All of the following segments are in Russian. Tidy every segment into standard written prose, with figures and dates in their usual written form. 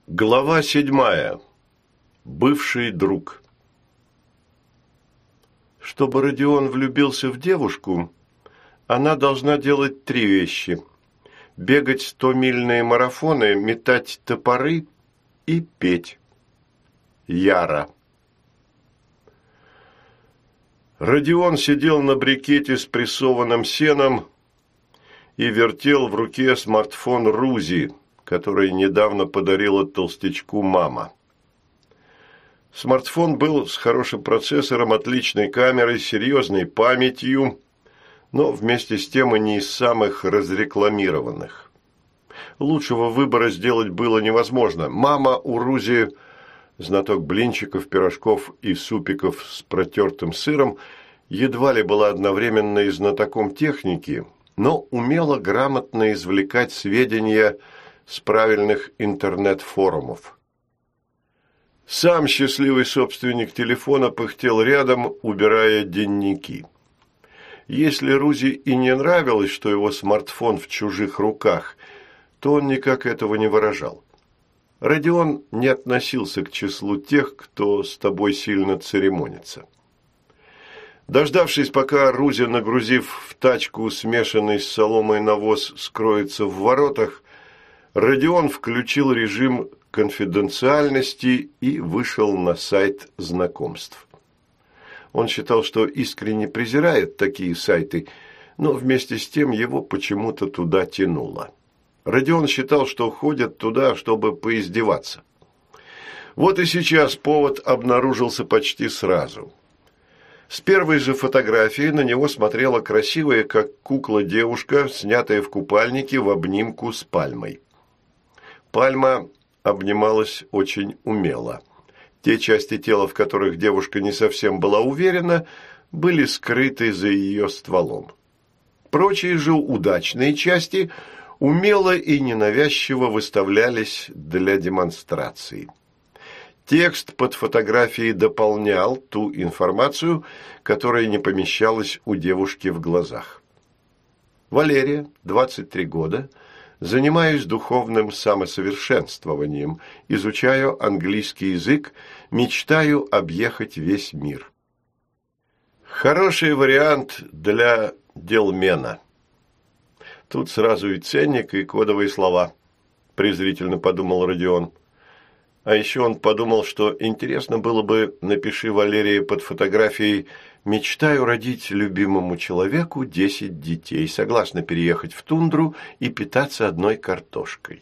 Глава 7. Бывший друг. Чтобы Родион влюбился в девушку, она должна делать 3 вещи: бегать 100-мильные марафоны, метать топоры и петь. Яра. Родион сидел на брикете с прессованным сеном и вертел в руке смартфон Рузи, который недавно подарила толстячку мама. Смартфон был с хорошим процессором, отличной камерой, серьезной памятью, но вместе с тем и не из самых разрекламированных. Лучшего выбора сделать было невозможно. Мама у Рузи, знаток блинчиков, пирожков и супиков с протертым сыром, едва ли была одновременно и знатоком техники, но умела грамотно извлекать сведения с правильных интернет-форумов. Сам счастливый собственник телефона пыхтел рядом, убирая дневники. Если Рузи и не нравилось, что его смартфон в чужих руках, то он никак этого не выражал. Родион не относился к числу тех, кто с тобой сильно церемонится. Дождавшись, пока Рузи, нагрузив в тачку смешанный с соломой навоз, скроется в воротах, Родион включил режим конфиденциальности и вышел на сайт знакомств. Он считал, что искренне презирает такие сайты, но вместе с тем его почему-то туда тянуло. Родион считал, что ходят туда, чтобы поиздеваться. Вот и сейчас повод обнаружился почти сразу. С первой же фотографии на него смотрела красивая, как кукла, девушка, снятая в купальнике в обнимку с пальмой. Пальма обнималась очень умело. Те части тела, в которых девушка не совсем была уверена, были скрыты за ее стволом. Прочие же удачные части умело и ненавязчиво выставлялись для демонстрации. Текст под фотографией дополнял ту информацию, которая не помещалась у девушки в глазах. Валерия, 23 года, занимаюсь духовным самосовершенствованием, изучаю английский язык, мечтаю объехать весь мир. Хороший вариант для делмена. Тут сразу и ценник, и кодовые слова, презрительно подумал Родион. А еще он подумал, что интересно было бы, напиши Валерии под фотографией: «Мечтаю родить любимому человеку 10 детей, согласна переехать в тундру и питаться одной картошкой».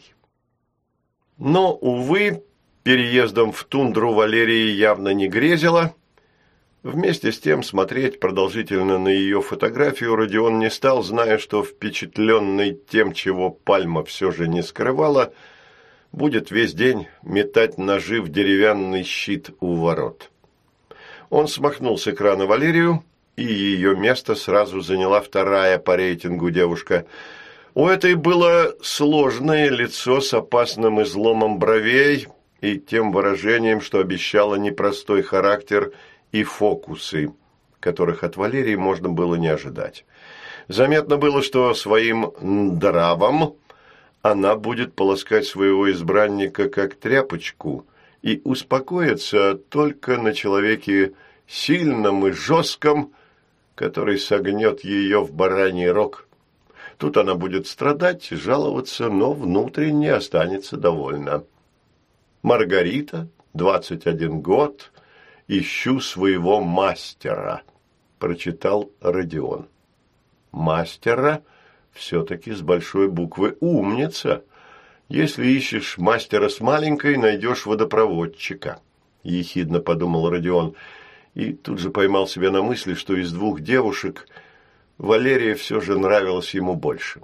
Но, увы, переездом в тундру Валерии явно не грезила. Вместе с тем смотреть продолжительно на ее фотографию Родион не стал, зная, что впечатленный тем, чего пальма все же не скрывала, будет весь день метать ножи в деревянный щит у ворот. Он смахнул с экрана Валерию, и ее место сразу заняла вторая по рейтингу девушка. У этой было сложное лицо с опасным изломом бровей и тем выражением, что обещало непростой характер и фокусы, которых от Валерии можно было не ожидать. Заметно было, что своим нравом она будет полоскать своего избранника как тряпочку и успокоится только на человеке сильном и жестком, который согнет ее в бараний рог. Тут она будет страдать, жаловаться, но внутренне останется довольна. Маргарита, 21 год, ищу своего мастера, прочитал Родион. Мастера? Все-таки с большой буквы «умница». Если ищешь мастера с маленькой, найдешь водопроводчика, ехидно подумал Родион. И тут же поймал себя на мысли, что из 2 девушек Валерия все же нравилась ему больше.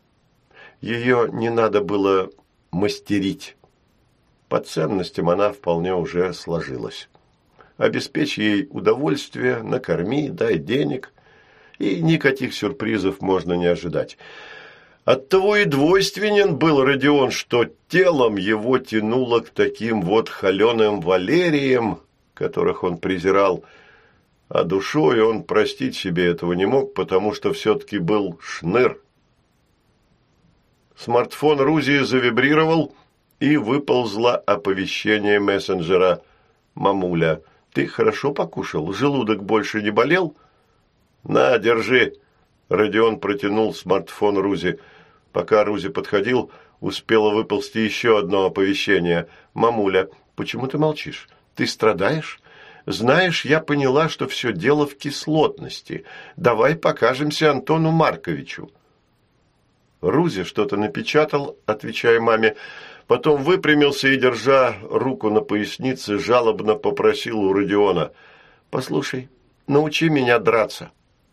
Ее не надо было мастерить. По ценностям она вполне уже сложилась. Обеспечь ей удовольствие, накорми, дай денег, и никаких сюрпризов можно не ожидать. Оттого и двойственен был Родион, что телом его тянуло к таким вот холеным Валериям, которых он презирал, а душой он простить себе этого не мог, потому что все-таки был шныр. Смартфон Рузи завибрировал, и выползло оповещение мессенджера. «Мамуля, ты хорошо покушал? Желудок больше не болел?» «На, держи!» Родион протянул смартфон Рузе. Пока Рузе подходил, успело выползти еще одно оповещение. «Мамуля, почему ты молчишь? Ты страдаешь? Знаешь, я поняла, что все дело в кислотности. Давай покажемся Антону Марковичу». Рузе что-то напечатал, отвечая маме, потом выпрямился и, держа руку на пояснице, жалобно попросил у Родиона: «Послушай, научи меня драться».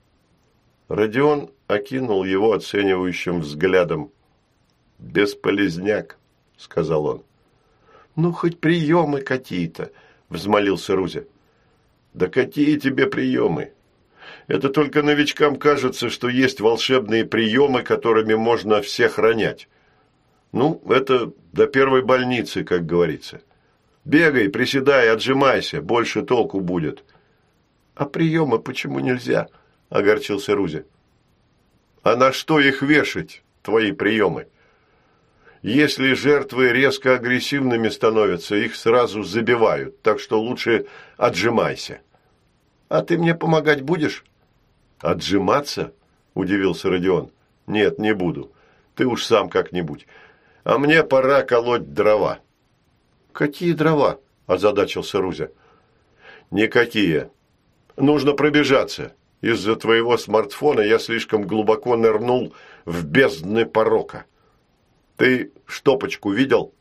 Родион окинул его оценивающим взглядом. «Бесполезняк», — сказал он. «Ну, хоть приемы какие-то», — взмолился Рузя. «Да какие тебе приемы? Это только новичкам кажется, что есть волшебные приемы, которыми можно всех ронять. Ну, это до первой больницы, как говорится. Бегай, приседай, отжимайся, больше толку будет». «А приемы почему нельзя?» – огорчился Рузя. «А на что их вешать, твои приемы? Если жертвы резко агрессивными становятся, их сразу забивают, так что лучше отжимайся». «А ты мне помогать будешь?» «Отжиматься?» – удивился Родион. «Нет, не буду. Ты уж сам как-нибудь. А мне пора колоть дрова». «Какие дрова?» – озадачился Рузя. «Никакие. Нужно пробежаться. Из-за твоего смартфона я слишком глубоко нырнул в бездны порока. Ты штопочку видел?»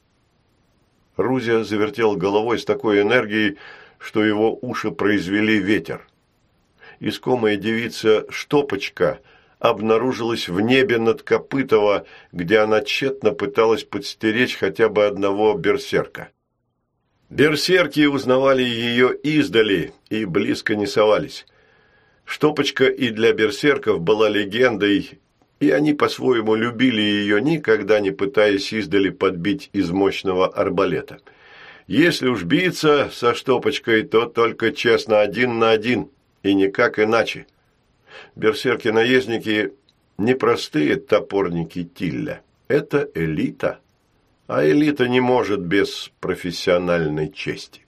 Рузя завертел головой с такой энергией, что его уши произвели ветер. Искомая девица Штопочка обнаружилась в небе над Копытово, где она тщетно пыталась подстеречь хотя бы одного берсерка. Берсерки узнавали ее издали и близко не совались. Штопочка и для берсерков была легендой, и они по-своему любили ее, никогда не пытаясь издали подбить из мощного арбалета. Если уж биться со Штопочкой, то только честно 1 на 1, и никак иначе. Берсерки-наездники – не простые топорники Тилля, это элита, а элита не может без профессиональной чести.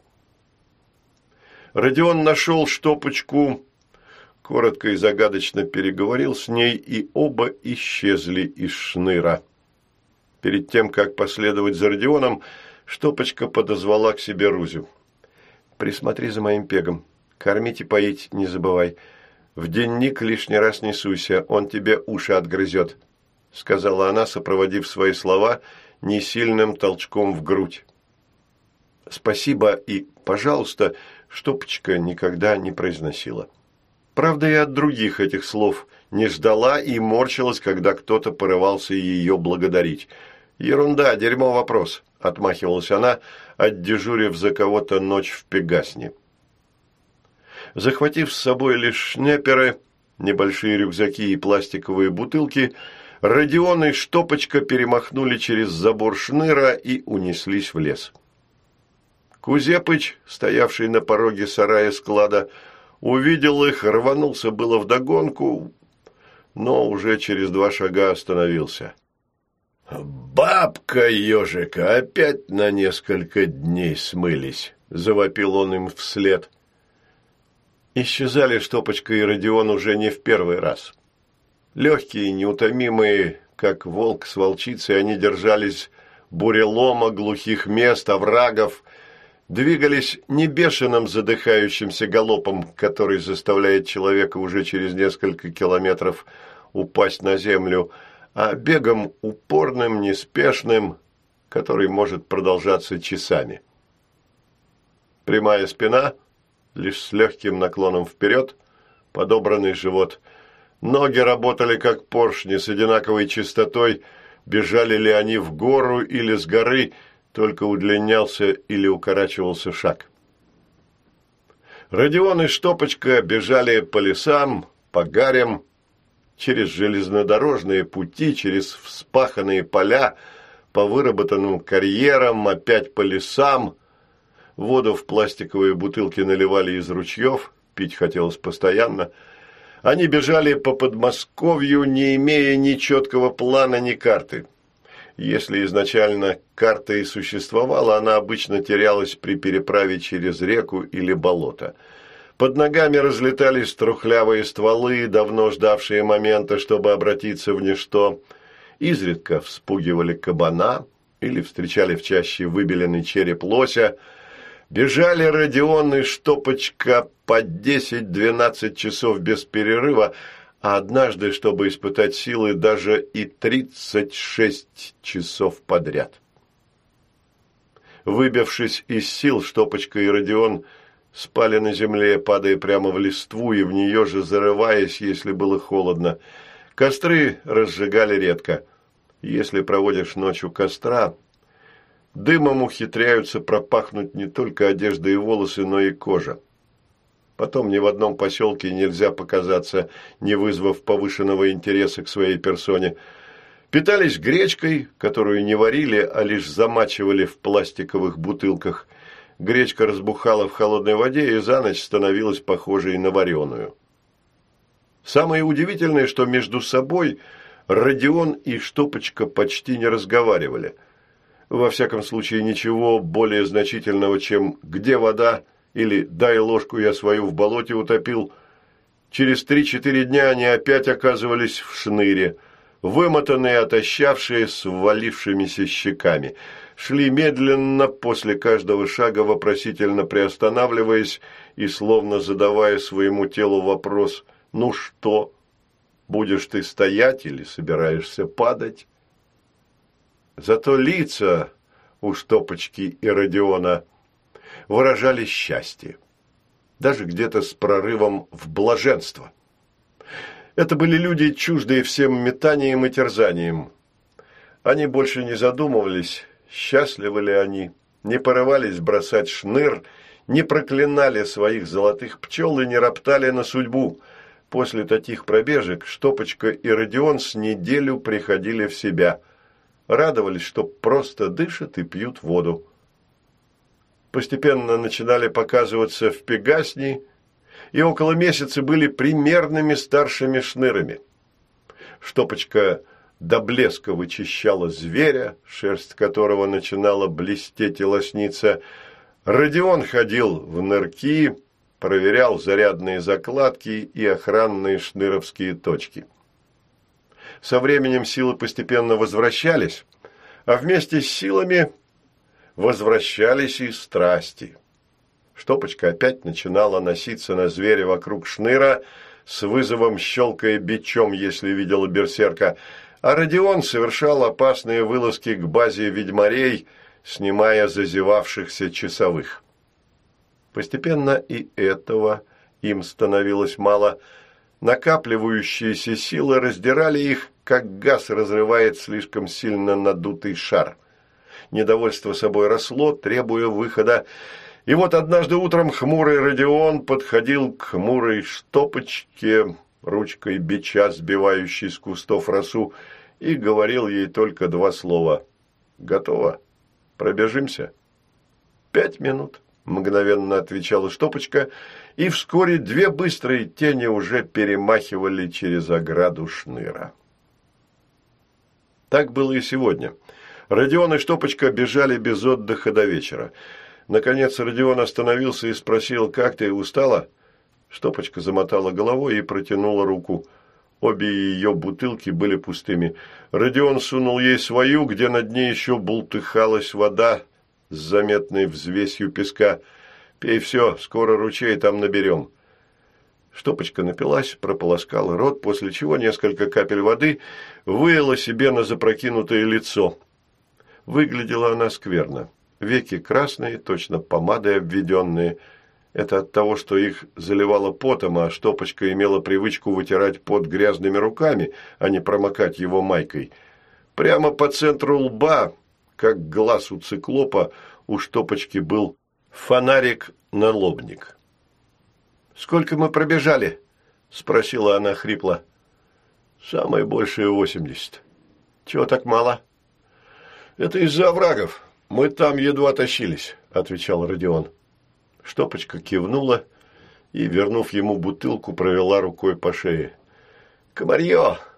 Родион нашел Штопочку, коротко и загадочно переговорил с ней, и оба исчезли из шныра. Перед тем, как последовать за Родионом, Штопочка подозвала к себе Рузю. «Присмотри за моим пегом. Кормить и поить не забывай. В денник лишний раз не суйся, он тебе уши отгрызет», — сказала она, сопроводив свои слова несильным толчком в грудь. «Спасибо» и «пожалуйста» Штопочка никогда не произносила. Правда, и от других этих слов не ждала и морщилась, когда кто-то порывался ее благодарить. «Ерунда, дерьмо вопрос», — отмахивалась она, отдежурив за кого-то ночь в Пегасне. Захватив с собой лишь шнеперы, небольшие рюкзаки и пластиковые бутылки, Родион и Штопочка перемахнули через забор шныра и унеслись в лес. Кузепыч, стоявший на пороге сарая склада, увидел их, рванулся было вдогонку, но уже через 2 шага остановился. «Бабка ежика опять на несколько дней смылись», – завопил он им вслед. Исчезали Штопочка и Родион уже не в первый раз. Легкие, неутомимые, как волк с волчицей, они держались бурелома, глухих мест, оврагов, двигались не бешеным задыхающимся галопом, который заставляет человека уже через несколько километров упасть на землю, а бегом упорным, неспешным, который может продолжаться часами. Прямая спина, лишь с легким наклоном вперед, подобранный живот. Ноги работали как поршни, с одинаковой частотой, бежали ли они в гору или с горы, только удлинялся или укорачивался шаг. Родион и Штопочка бежали по лесам, по гарям, через железнодорожные пути, через вспаханные поля, по выработанным карьерам, опять по лесам. Воду в пластиковые бутылки наливали из ручьев, пить хотелось постоянно. Они бежали по Подмосковью, не имея ни четкого плана, ни карты. Если изначально карта и существовала, она обычно терялась при переправе через реку или болото. Под ногами разлетались трухлявые стволы, давно ждавшие момента, чтобы обратиться в ничто. Изредка вспугивали кабана или встречали в чаще выбеленный череп лося. Бежали Родион и Штопочка по 10-12 часов без перерыва, а однажды, чтобы испытать силы, даже и 36 часов подряд. Выбившись из сил, Штопочка и Родион спали на земле, падая прямо в листву и в нее же зарываясь, если было холодно. Костры разжигали редко. Если проводишь ночь у костра, дымом ухитряются пропахнуть не только одежда и волосы, но и кожа. Потом ни в одном поселке нельзя показаться, не вызвав повышенного интереса к своей персоне. Питались гречкой, которую не варили, а лишь замачивали в пластиковых бутылках. Гречка разбухала в холодной воде и за ночь становилась похожей на вареную. Самое удивительное, что между собой Родион и Штопочка почти не разговаривали. Во всяком случае, ничего более значительного, чем «где вода?» или «дай ложку, я свою в болоте утопил». Через 3-4 дня они опять оказывались в шныре, вымотанные, отощавшие, с ввалившимися щеками. Шли медленно, после каждого шага вопросительно приостанавливаясь и словно задавая своему телу вопрос: «Ну что, будешь ты стоять или собираешься падать?» Зато лица у Штопочки и Родиона выражали счастье, даже где-то с прорывом в блаженство. Это были люди, чуждые всем метаниям и терзаниям. Они больше не задумывались, счастливы ли они, не порывались бросать шныр, не проклинали своих золотых пчел и не роптали на судьбу. После таких пробежек Штопочка и Родион с неделю приходили в себя, радовались, что просто дышат и пьют воду. Постепенно начинали показываться в Пегасни, и около месяца были примерными старшими шнырами. Штопочка до блеска вычищала зверя, шерсть которого начинала блестеть и лосниться. Родион ходил в нырки, проверял зарядные закладки и охранные шныровские точки. Со временем силы постепенно возвращались, а вместе с силами возвращались и страсти. Штопочка опять начинала носиться на зверя вокруг шныра, с вызовом щелкая бичом, если видела берсерка, а Родион совершал опасные вылазки к базе ведьмарей, снимая зазевавшихся часовых. Постепенно и этого им становилось мало. Накапливающиеся силы раздирали их, как газ разрывает слишком сильно надутый шар. Недовольство собой росло, требуя выхода. И вот однажды утром хмурый Родион подходил к хмурой Штопочке, ручкой бича, сбивающей с кустов росу, и говорил ей только 2 слова: «Готово? Пробежимся?» 5 минут, мгновенно отвечала Штопочка, и вскоре 2 быстрые тени уже перемахивали через ограду шныра. Так было и сегодня. Родион и Штопочка бежали без отдыха до вечера. Наконец Родион остановился и спросил: «Как ты, устала?» Штопочка замотала головой и протянула руку. Обе ее бутылки были пустыми. Родион сунул ей свою, где на дне еще бултыхалась вода с заметной взвесью песка. «Пей все, скоро ручей там наберем». Штопочка напилась, прополоскала рот, после чего несколько капель воды вылила себе на запрокинутое лицо. Выглядела она скверно. Веки красные, точно помадой обведенные. Это от того, что их заливало потом, а Штопочка имела привычку вытирать пот грязными руками, а не промокать его майкой. Прямо по центру лба, как глаз у циклопа, у Штопочки был фонарик-налобник. «Сколько мы пробежали?» – спросила она хрипло. «Самое большее 80. Чего так мало?» «Это из-за оврагов. Мы там едва тащились», – отвечал Родион. Штопочка кивнула и, вернув ему бутылку, провела рукой по шее. «Комарье!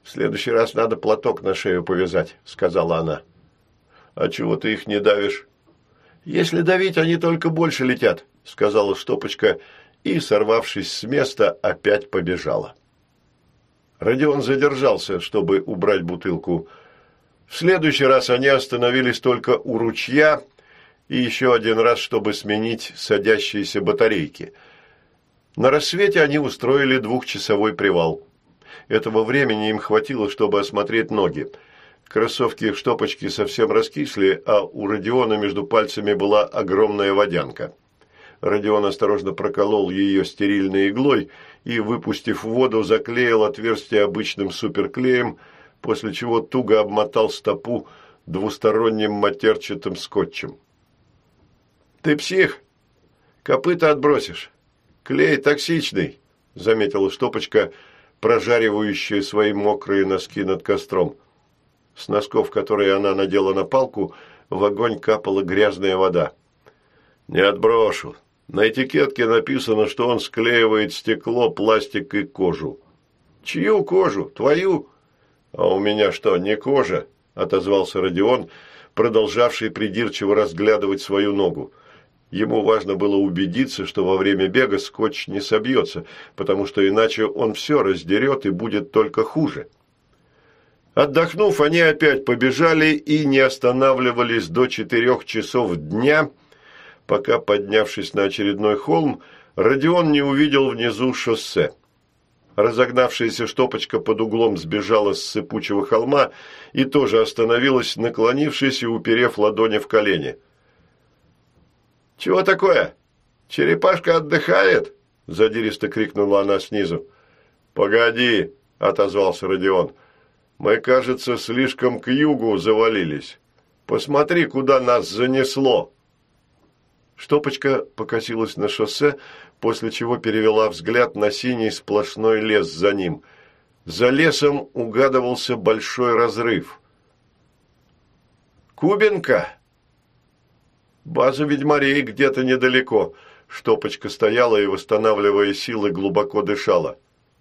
«В следующий раз надо платок на шею повязать», – сказала она. «А чего ты их не давишь?» «Если давить, они только больше летят», – сказала Штопочка и, сорвавшись с места, опять побежала. Родион задержался, чтобы убрать бутылку. В следующий раз они остановились только у ручья и еще один раз, чтобы сменить садящиеся батарейки. На рассвете они устроили 2-часовой привал. Этого времени им хватило, чтобы осмотреть ноги. Кроссовки Штопочки совсем раскисли, а у Родиона между пальцами была огромная водянка. Родион осторожно проколол ее стерильной иглой и, выпустив воду, заклеил отверстие обычным суперклеем, после чего туго обмотал стопу двусторонним матерчатым скотчем. «Ты псих! Копыта отбросишь! Клей токсичный!» – заметила Штопочка, прожаривающая свои мокрые носки над костром. С носков, которые она надела на палку, в огонь капала грязная вода. «Не отброшу. На этикетке написано, что он склеивает стекло, пластик и кожу». «Чью кожу? Твою?» «А у меня что, не кожа?» – отозвался Родион, продолжавший придирчиво разглядывать свою ногу. Ему важно было убедиться, что во время бега скотч не собьется, потому что иначе он все раздерет и будет только хуже. Отдохнув, они опять побежали и не останавливались до 4 часов дня, пока, поднявшись на очередной холм, Родион не увидел внизу шоссе. Разогнавшаяся Штопочка под углом сбежала с сыпучего холма и тоже остановилась, наклонившись и уперев ладони в колени. «Чего такое? Черепашка отдыхает?» – задиристо крикнула она снизу. «Погоди!» – отозвался Родион. «Мы, кажется, слишком к югу завалились. Посмотри, куда нас занесло!» Штопочка покосилась на шоссе, после чего перевела взгляд на синий сплошной лес за ним. За лесом угадывался большой разрыв. «Кубинка!» «База ведьмарей где-то недалеко». Штопочка стояла и, восстанавливая силы, глубоко дышала.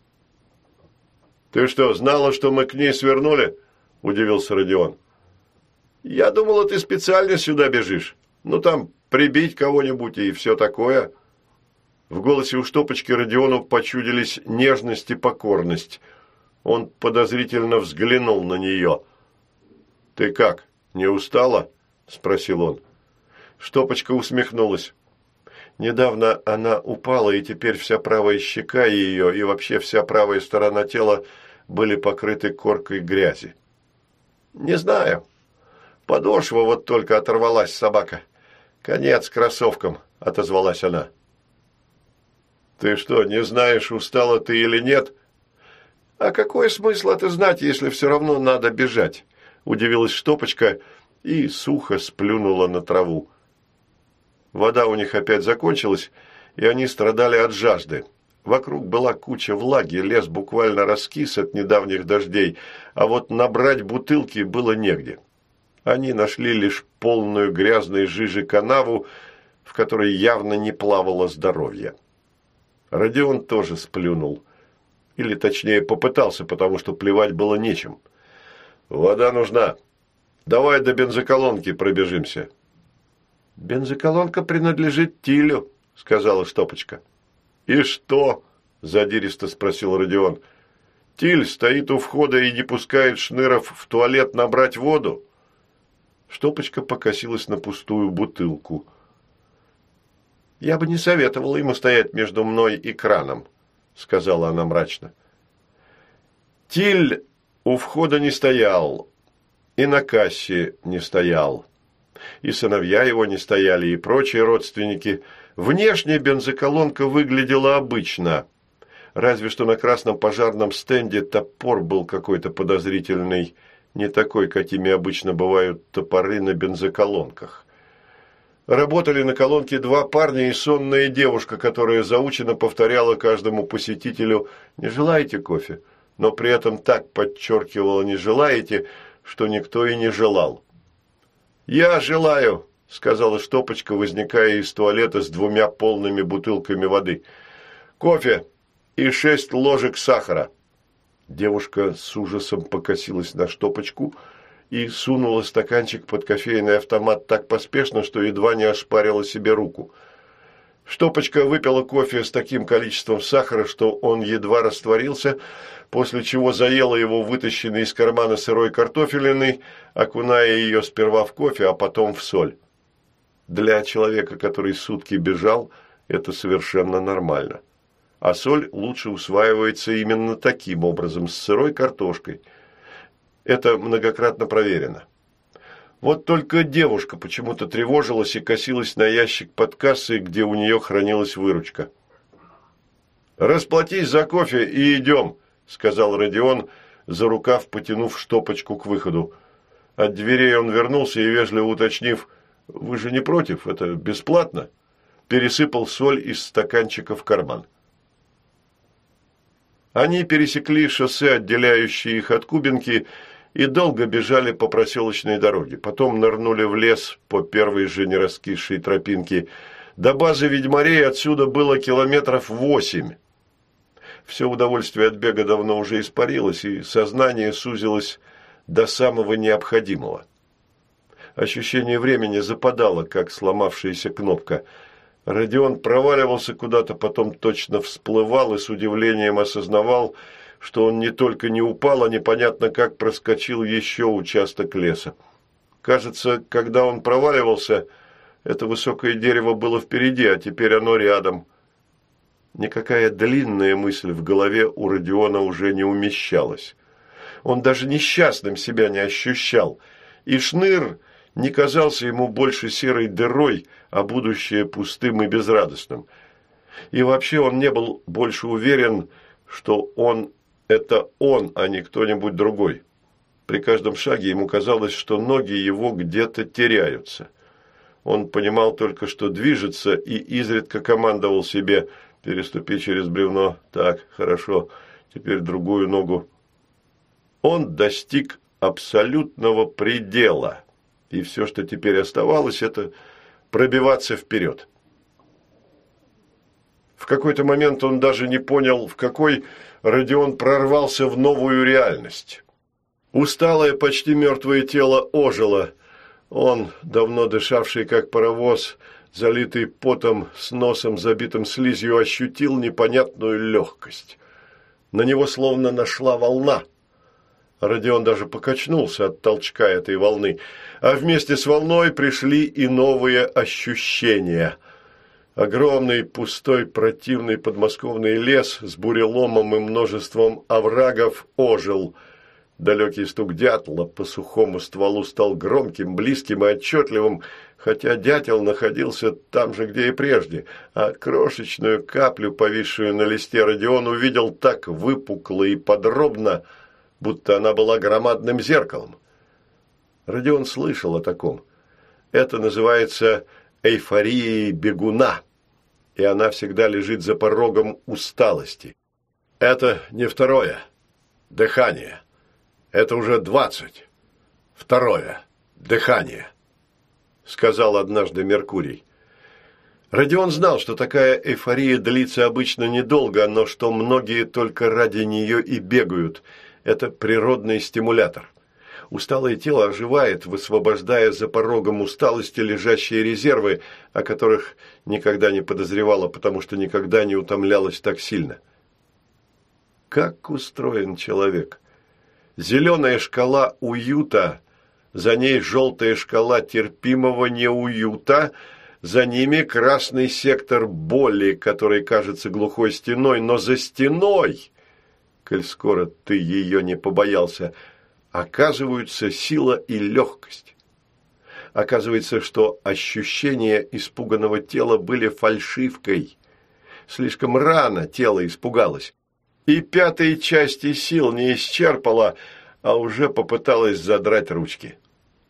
«Ты что, знала, что мы к ней свернули?» – удивился Родион. «Я думала, ты специально сюда бежишь. Ну, там, прибить кого-нибудь и все такое». В голосе у Штопочки Родиону почудились нежность и покорность. Он подозрительно взглянул на нее. «Ты как, не устала?» – спросил он. Штопочка усмехнулась. Недавно она упала, и теперь вся правая щека ее и вообще вся правая сторона тела были покрыты коркой грязи. «Не знаю. Подошва вот только оторвалась, собака. Конец кроссовкам», – отозвалась она. «Ты что, не знаешь, устала ты или нет?» «А какой смысл это знать, если все равно надо бежать?» – удивилась Штопочка и сухо сплюнула на траву. Вода у них опять закончилась, и они страдали от жажды. Вокруг была куча влаги, лес буквально раскис от недавних дождей, а вот набрать бутылки было негде. Они нашли лишь полную грязной жижи канаву, в которой явно не плавало здоровье. Родион тоже сплюнул. Или, точнее, попытался, потому что плевать было нечем. «Вода нужна. Давай до бензоколонки пробежимся». «Бензоколонка принадлежит Тилю», – сказала Штопочка. «И что?» – задиристо спросил Родион. «Тиль стоит у входа и не пускает шныров в туалет набрать воду?» Штопочка покосилась на пустую бутылку. «Я бы не советовала ему стоять между мной и краном», – сказала она мрачно. Тиль у входа не стоял, и на кассе не стоял. И сыновья его не стояли, и прочие родственники. Внешне бензоколонка выглядела обычно, разве что на красном пожарном стенде топор был какой-то подозрительный, не такой, какими обычно бывают топоры на бензоколонках. Работали на колонке 2 парня и сонная девушка, которая заученно повторяла каждому посетителю «Не желаете кофе?», но при этом так подчеркивала «не желаете», что никто и не желал. «Я желаю», – сказала Штопочка, возникая из туалета с 2 полными бутылками воды. «Кофе и 6 ложек сахара». Девушка с ужасом покосилась на Штопочку и сунула стаканчик под кофейный автомат так поспешно, что едва не ошпарила себе руку. Штопочка выпила кофе с таким количеством сахара, что он едва растворился, после чего заела его вытащенной из кармана сырой картофелиной, окуная ее сперва в кофе, а потом в соль. Для человека, который сутки бежал, это совершенно нормально. А соль лучше усваивается именно таким образом, с сырой картошкой. Это многократно проверено. Вот только девушка почему-то тревожилась и косилась на ящик под кассой, где у нее хранилась выручка. «Расплатись за кофе и идем», – сказал Родион, за рукав потянув Штопочку к выходу. От дверей он вернулся и, вежливо уточнив: «Вы же не против? Это бесплатно?» пересыпал соль из стаканчика в карман. Они пересекли шоссе, отделяющее их от Кубинки, и долго бежали по проселочной дороге. Потом нырнули в лес по первой же нераскисшей тропинке. До базы ведьмарей отсюда было 8 километров. Все удовольствие от бега давно уже испарилось, и сознание сузилось до самого необходимого. Ощущение времени западало, как сломавшаяся кнопка. Родион проваливался куда-то, потом точно всплывал и с удивлением осознавал, что он не только не упал, а непонятно как проскочил еще участок леса. Кажется, когда он проваливался, это высокое дерево было впереди, а теперь оно рядом. Никакая длинная мысль в голове у Родиона уже не умещалась. Он даже несчастным себя не ощущал, и шныр не казался ему больше серой дырой, а будущее пустым и безрадостным. И вообще он не был больше уверен, что он – это он, а не кто-нибудь другой. При каждом шаге ему казалось, что ноги его где-то теряются. Он понимал только, что движется, и изредка командовал себе: «Переступи через бревно. Так, хорошо. Теперь другую ногу». Он достиг абсолютного предела, и все, что теперь оставалось, это пробиваться вперед. В какой-то момент он даже не понял, в какой Родион прорвался в новую реальность. Усталое, почти мертвое тело ожило. Он, давно дышавший как паровоз, залитый потом, с носом забитым слизью, ощутил непонятную легкость. На него словно нашла волна. Родион даже покачнулся от толчка этой волны, а вместе с волной пришли и новые ощущения. Огромный, пустой, противный подмосковный лес с буреломом и множеством оврагов ожил. Далекий стук дятла по сухому стволу стал громким, близким и отчетливым, хотя дятел находился там же, где и прежде, а крошечную каплю, повисшую на листе, Родион увидел так выпукло и подробно, будто она была громадным зеркалом. Родион слышал о таком. Это называется эйфорией бегуна, и она всегда лежит за порогом усталости. Это не второе дыхание. Это уже 20. Второе дыхание, сказал однажды Меркурий. Родион знал, что такая эйфория длится обычно недолго, но что многие только ради нее и бегают. Это природный стимулятор. Усталое тело оживает, высвобождая за порогом усталости лежащие резервы, о которых никогда не подозревала, потому что никогда не утомлялась так сильно. Как устроен человек? Зеленая шкала уюта, за ней желтая шкала терпимого неуюта, за ними красный сектор боли, который кажется глухой стеной, но за стеной, коль скоро ты ее не побоялся, оказываются сила и легкость. Оказывается, что ощущения испуганного тела были фальшивкой. Слишком рано тело испугалось. И пятой части сил не исчерпала, а уже попыталась задрать ручки.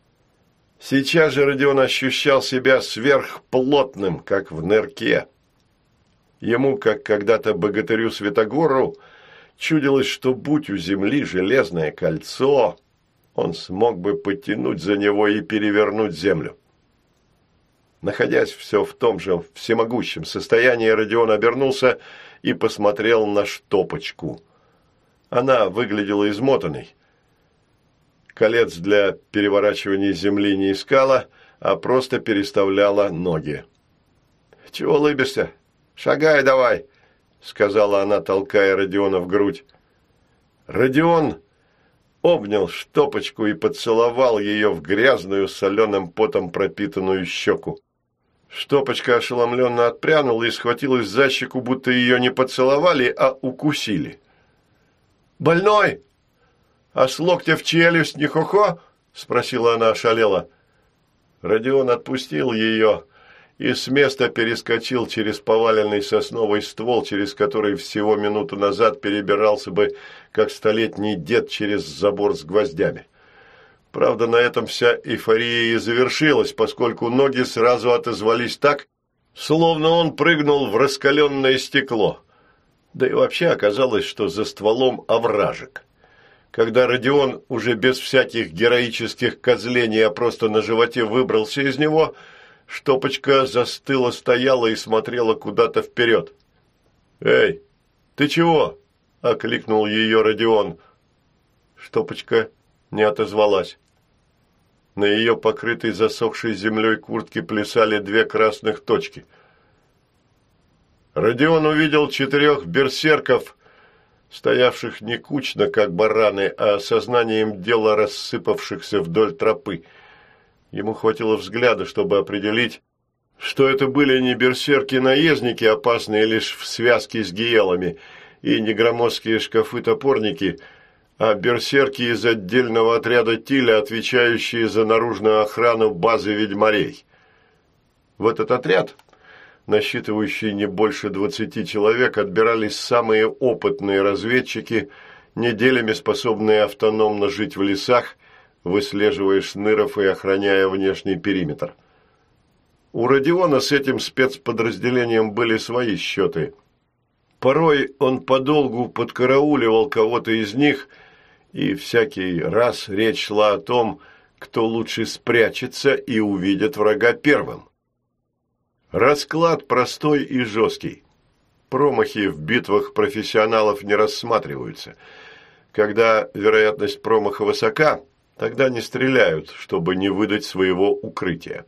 Сейчас же Родион ощущал себя сверхплотным, как в нырке. Ему, как когда-то богатырю Святогору, чудилось, что будь у земли железное кольцо, он смог бы потянуть за него и перевернуть землю. Находясь все в том же всемогущем состоянии, Родион обернулся и посмотрел на Штопочку. Она выглядела измотанной. Колец для переворачивания земли не искала, а просто переставляла ноги. «Чего улыбишься? Шагай давай!» – сказала она, толкая Родиона в грудь. Родион обнял Штопочку и поцеловал ее в грязную, соленым потом пропитанную щеку. Штопочка ошеломленно отпрянула и схватилась за щеку, будто ее не поцеловали, а укусили. «Больной? А с локтя в челюсть не хо-хо?» – спросила она ошалела. Родион отпустил ее и с места перескочил через поваленный сосновый ствол, через который всего минуту назад перебирался бы, как столетний дед, через забор с гвоздями. Правда, на этом вся эйфория и завершилась, поскольку ноги сразу отозвались так, словно он прыгнул в раскаленное стекло. Да и вообще оказалось, что за стволом овражек. Когда Родион уже без всяких героических козлений, а просто на животе выбрался из него, Штопочка застыла, стояла и смотрела куда-то вперед. «Эй, ты чего?» – окликнул ее Родион. Штопочка не отозвалась. На ее покрытой засохшей землей куртке плясали 2 красных точки. Родион увидел 4 берсерков, стоявших не кучно, как бараны, а сознанием дела рассыпавшихся вдоль тропы. Ему хватило взгляда, чтобы определить, что это были не берсерки-наездники, опасные лишь в связке с гиелами, и не громоздкие шкафы-топорники, а берсерки из отдельного отряда Тиля, отвечающие за наружную охрану базы ведьмарей. В этот отряд, насчитывающий не больше 20 человек, отбирались самые опытные разведчики, неделями способные автономно жить в лесах, выслеживая шныров и охраняя внешний периметр. У Родиона с этим спецподразделением были свои счеты. Порой он подолгу подкарауливал кого-то из них, и всякий раз речь шла о том, кто лучше спрячется и увидит врага первым. Расклад простой и жесткий. Промахи в битвах профессионалов не рассматриваются. Когда вероятность промаха высока, тогда не стреляют, чтобы не выдать своего укрытия.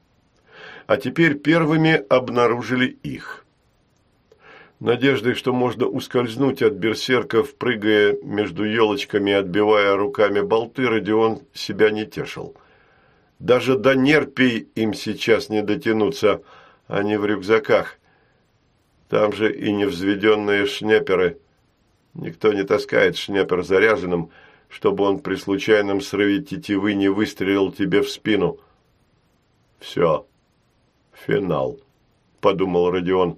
А теперь первыми обнаружили их. Надеждой, что можно ускользнуть от берсерков, прыгая между елочками и отбивая руками болты, Родион себя не тешил. Даже до нерпий им сейчас не дотянуться, они в рюкзаках. Там же и невзведенные шняперы. Никто не таскает шняпер заряженным, чтобы он при случайном срыве тетивы не выстрелил тебе в спину. «Все, финал», – подумал Родион.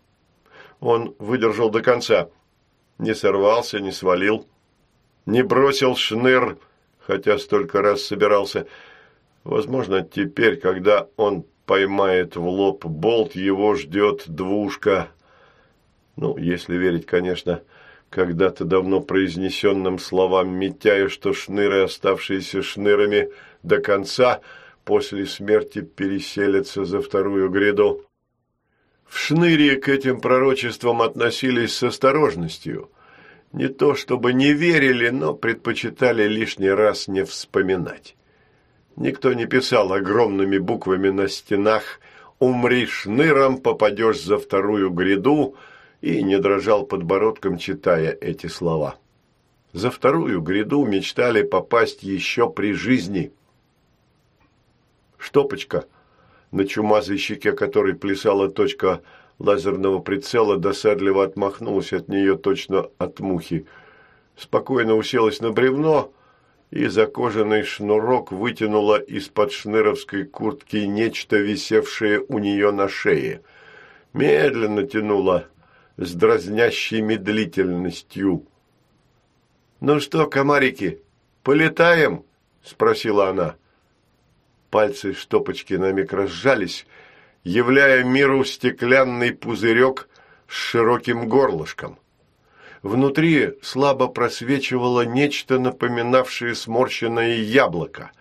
Он выдержал до конца. Не сорвался, не свалил, не бросил шныр, хотя столько раз собирался. Возможно, теперь, когда он поймает в лоб болт, его ждет двушка. Ну, если верить, конечно, когда-то давно произнесенным словам Митяя, что шныры, оставшиеся шнырами до конца, после смерти переселятся за вторую гряду. В шныре к этим пророчествам относились с осторожностью. Не то чтобы не верили, но предпочитали лишний раз не вспоминать. Никто не писал огромными буквами на стенах «Умри шныром, попадешь за вторую гряду», и не дрожал подбородком, читая эти слова. За вторую гряду мечтали попасть еще при жизни. Штопочка, на чумазой щеке которой плясала точка лазерного прицела, досадливо отмахнулась от нее точно от мухи. Спокойно уселась на бревно и за кожаный шнурок вытянула из-под шныровской куртки нечто, висевшее у нее на шее. Медленно тянула, с дразнящей медлительностью. «Ну что, комарики, полетаем?» – спросила она. Пальцы Штопочки на миг разжались, являя миру стеклянный пузырек с широким горлышком. Внутри слабо просвечивало нечто, напоминавшее сморщенное яблоко.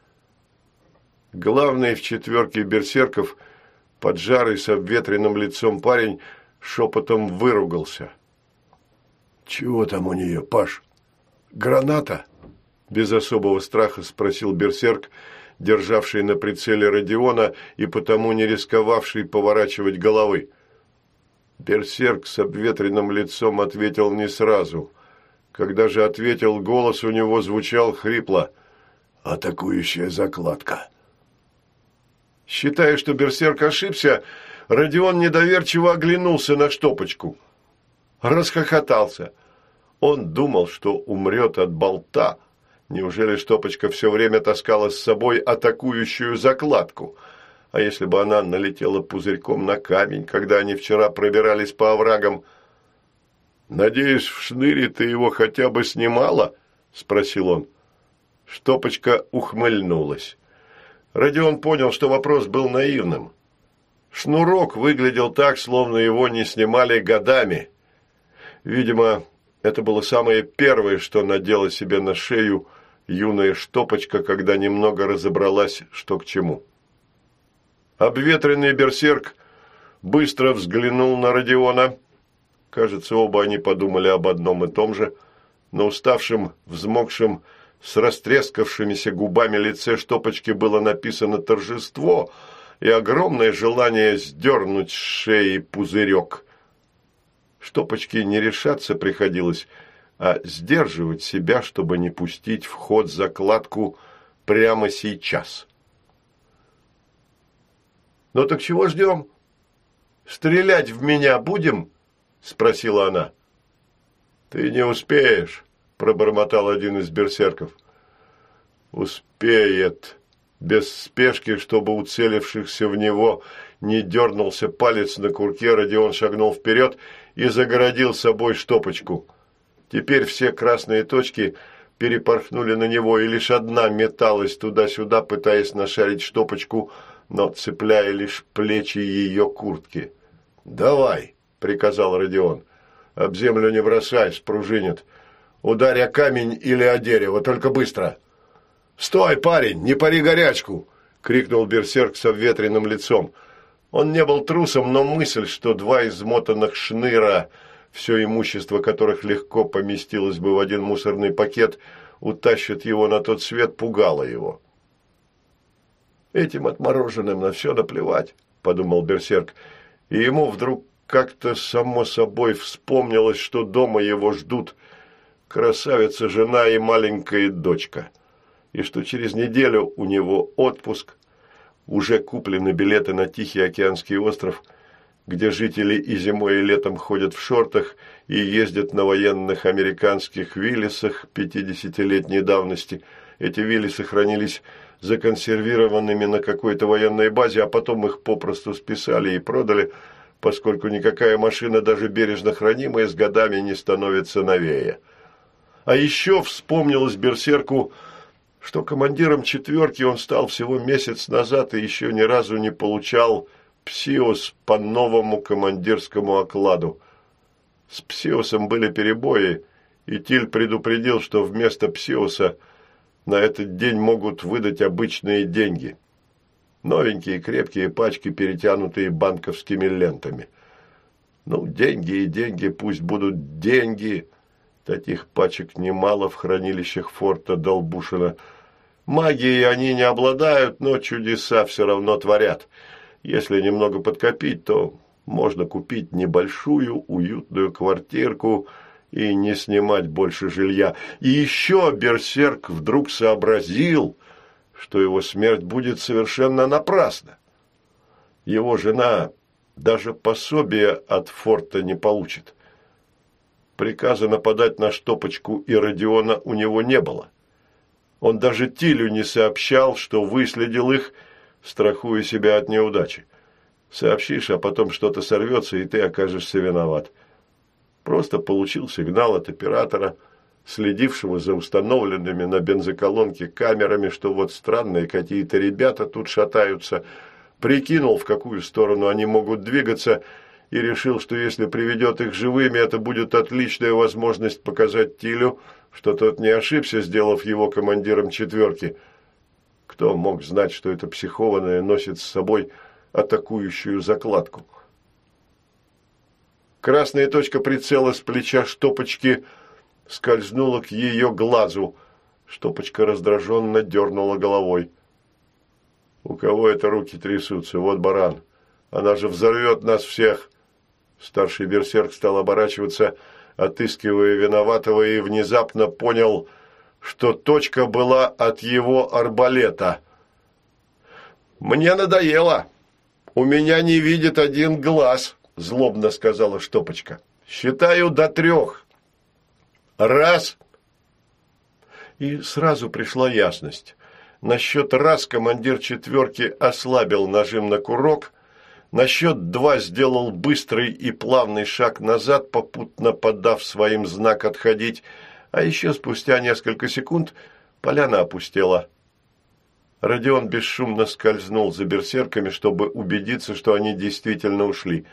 Главный в четверке берсерков, поджарый с обветренным лицом парень, шепотом выругался. Чего там у нее, Паш? Граната? Без особого страха спросил берсерк, державший на прицеле Родиона и потому не рисковавший поворачивать головы. Берсерк с обветренным лицом ответил не сразу. Когда же ответил, голос у него звучал хрипло. Атакующая закладка. Считая, что берсерк ошибся, Родион недоверчиво оглянулся на Штопочку. Расхохотался. Он думал, что умрет от болта. Неужели Штопочка все время таскала с собой атакующую закладку? А если бы она налетела пузырьком на камень, когда они вчера пробирались по оврагам? «Надеюсь, в шныре ты его хотя бы снимала?» – спросил он. Штопочка ухмыльнулась. Родион понял, что вопрос был наивным. Шнурок выглядел так, словно его не снимали годами. Видимо, это было самое первое, что надела себе на шею юная Штопочка, когда немного разобралась, что к чему. Обветренный берсерк быстро взглянул на Родиона. Кажется, оба они подумали об одном и том же. На уставшем, взмокшем, с растрескавшимися губами лице Штопочки было написано торжество и огромное желание сдернуть с шеи пузырек. Штопочке не решаться приходилось, а сдерживать себя, чтобы не пустить в ход закладку прямо сейчас. «Ну так чего ждем? Стрелять в меня будем?» – спросила она. «Ты не успеешь», – пробормотал один из берсерков. «Успеет». Без спешки, чтобы уцелившихся в него не дернулся палец на курке, Родион шагнул вперед и загородил собой Штопочку. Теперь все красные точки перепорхнули на него, и лишь одна металась туда-сюда, пытаясь нашарить Штопочку, но цепляя лишь плечи ее куртки. «Давай», — приказал Родион, — «об землю не бросай, спружинит. Ударь о камень или о дерево, только быстро». «Стой, парень, не пари горячку!» — крикнул берсерк с обветренным лицом. Он не был трусом, но мысль, что два измотанных шныра, все имущество которых легко поместилось бы в один мусорный пакет, утащат его на тот свет, пугала его. «Этим отмороженным на все наплевать», — подумал берсерк, и ему вдруг как-то само собой вспомнилось, что дома его ждут красавица жена и маленькая дочка, и что через неделю у него отпуск, уже куплены билеты на Тихий океанский остров, где жители и зимой, и летом ходят в шортах и ездят на военных американских Виллисах 50-летней давности. Эти Виллисы хранились законсервированными на какой-то военной базе, а потом их попросту списали и продали, поскольку никакая машина, даже бережно хранимая, с годами не становится новее. А еще вспомнилось берсерку, что командиром четверки он стал всего месяц назад и еще ни разу не получал псиос по новому командирскому окладу. С псиосом были перебои, и Тиль предупредил, что вместо псиоса на этот день могут выдать обычные деньги. Новенькие крепкие пачки, перетянутые банковскими лентами. Ну, деньги и деньги, пусть будут деньги. Таких пачек немало в хранилищах форта Долбушина. Магией они не обладают, но чудеса все равно творят. Если немного подкопить, то можно купить небольшую уютную квартирку и не снимать больше жилья. И еще берсерк вдруг сообразил, что его смерть будет совершенно напрасна. Его жена даже пособия от форта не получит. Приказа нападать на Штопочку и Родиона у него не было. Он даже Тилю не сообщал, что выследил их, страхуя себя от неудачи. Сообщишь, а потом что-то сорвется, и ты окажешься виноват. Просто получил сигнал от оператора, следившего за установленными на бензоколонке камерами, что вот странные какие-то ребята тут шатаются, прикинул, в какую сторону они могут двигаться, и решил, что если приведет их живыми, это будет отличная возможность показать Тилю, что тот не ошибся, сделав его командиром четверки. Кто мог знать, что это психованное носит с собой атакующую закладку? Красная точка прицела с плеча Штопочки скользнула к ее глазу. Штопочка раздраженно дернула головой. «У кого это руки трясутся? Вот баран. Она же взорвет нас всех!» Старший берсерк стал оборачиваться, отыскивая виноватого, и внезапно понял, что точка была от его арбалета. «Мне надоело! У меня не видит один глаз!» – злобно сказала Штопочка. «Считаю до 3. Раз!» И сразу пришла ясность. На счет раз командир 4-ки ослабил нажим на курок, на счет 2 сделал быстрый и плавный шаг назад, попутно подав своим знак «отходить», а еще спустя несколько секунд поляна опустела. Родион бесшумно скользнул за берсерками, чтобы убедиться, что они действительно ушли.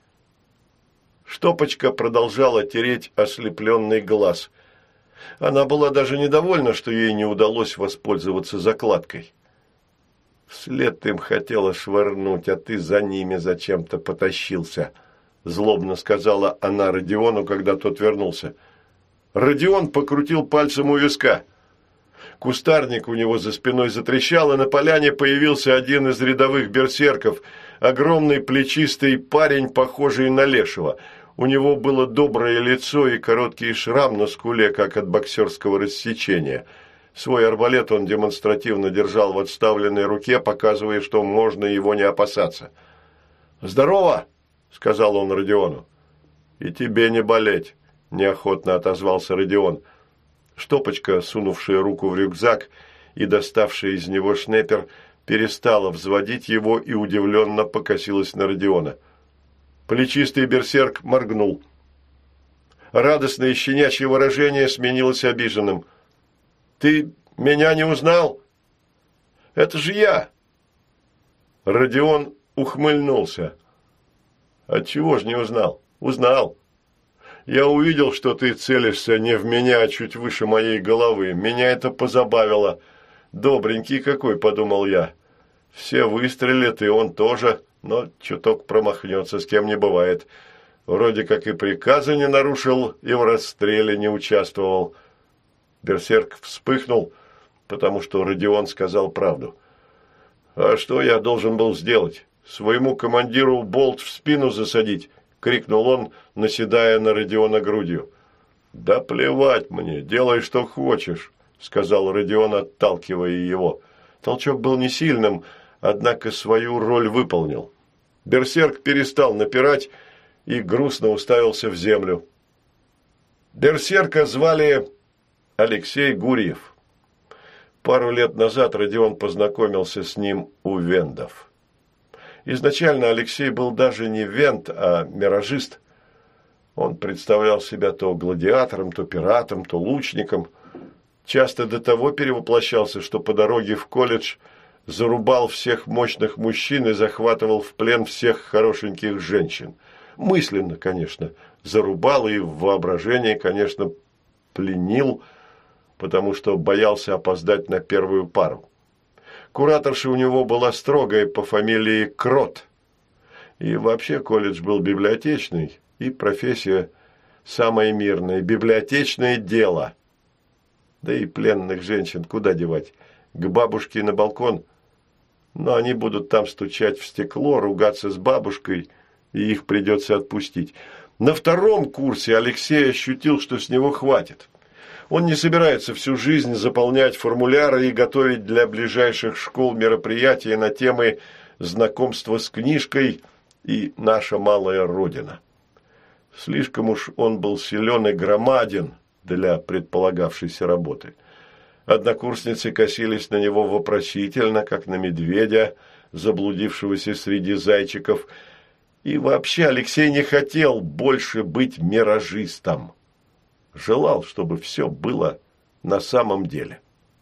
Штопочка продолжала тереть ослепленный глаз. Она была даже недовольна, что ей не удалось воспользоваться закладкой. «Вслед им хотела швырнуть, а ты за ними зачем-то потащился», – злобно сказала она Родиону, когда тот вернулся. Родион покрутил пальцем у виска. Кустарник у него за спиной затрещал, и на поляне появился один из рядовых берсерков, огромный плечистый парень, похожий на лешего. У него было доброе лицо и короткий шрам на скуле, как от боксерского рассечения. Свой арбалет он демонстративно держал в отставленной руке, показывая, что можно его не опасаться. «Здорово!» – сказал он Родиону. «И тебе не болеть!» – неохотно отозвался Родион. Штопочка, сунувшая руку в рюкзак и доставшая из него шнепер, перестала взводить его и удивленно покосилась на Родиона. Плечистый берсерк моргнул. Радостное щенячье выражение сменилось обиженным. «Ты меня не узнал? Это же я!» Родион ухмыльнулся. «Отчего ж не узнал? Узнал. Я увидел, что ты целишься не в меня, а чуть выше моей головы. Меня это позабавило. Добренький какой, подумал я. Все выстрелят, и он тоже, но чуток промахнется, с кем не бывает. Вроде как и приказа не нарушил, и в расстреле не участвовал». Берсерк вспыхнул, потому что Родион сказал правду. «А что я должен был сделать? Своему командиру болт в спину засадить?» — крикнул он, наседая на Родиона грудью. «Да плевать мне, делай, что хочешь», — сказал Родион, отталкивая его. Толчок был не сильным, однако свою роль выполнил. Берсерк перестал напирать и грустно уставился в землю. Берсерка звали Алексей Гурьев. Пару лет назад Родион познакомился с ним у вендов. Изначально Алексей был даже не вент, а миражист. Он представлял себя то гладиатором, то пиратом, то лучником. Часто до того перевоплощался, что по дороге в колледж зарубал всех мощных мужчин и захватывал в плен всех хорошеньких женщин. Мысленно, конечно, зарубал и в воображении, конечно, пленил, потому что боялся опоздать на первую пару. Кураторша у него была строгая по фамилии Крот. И вообще колледж был библиотечный, и профессия самая мирная – библиотечное дело. Да и пленных женщин куда девать? К бабушке на балкон? Но они будут там стучать в стекло, ругаться с бабушкой, и их придется отпустить. На втором курсе Алексей ощутил, что с него хватит. Он не собирается всю жизнь заполнять формуляры и готовить для ближайших школ мероприятия на темы «Знакомство с книжкой» и «Наша малая Родина». Слишком уж он был силен и громаден для предполагавшейся работы. Однокурсницы косились на него вопросительно, как на медведя, заблудившегося среди зайчиков. И вообще Алексей не хотел больше быть миражистом. Желал, чтобы все было на самом деле.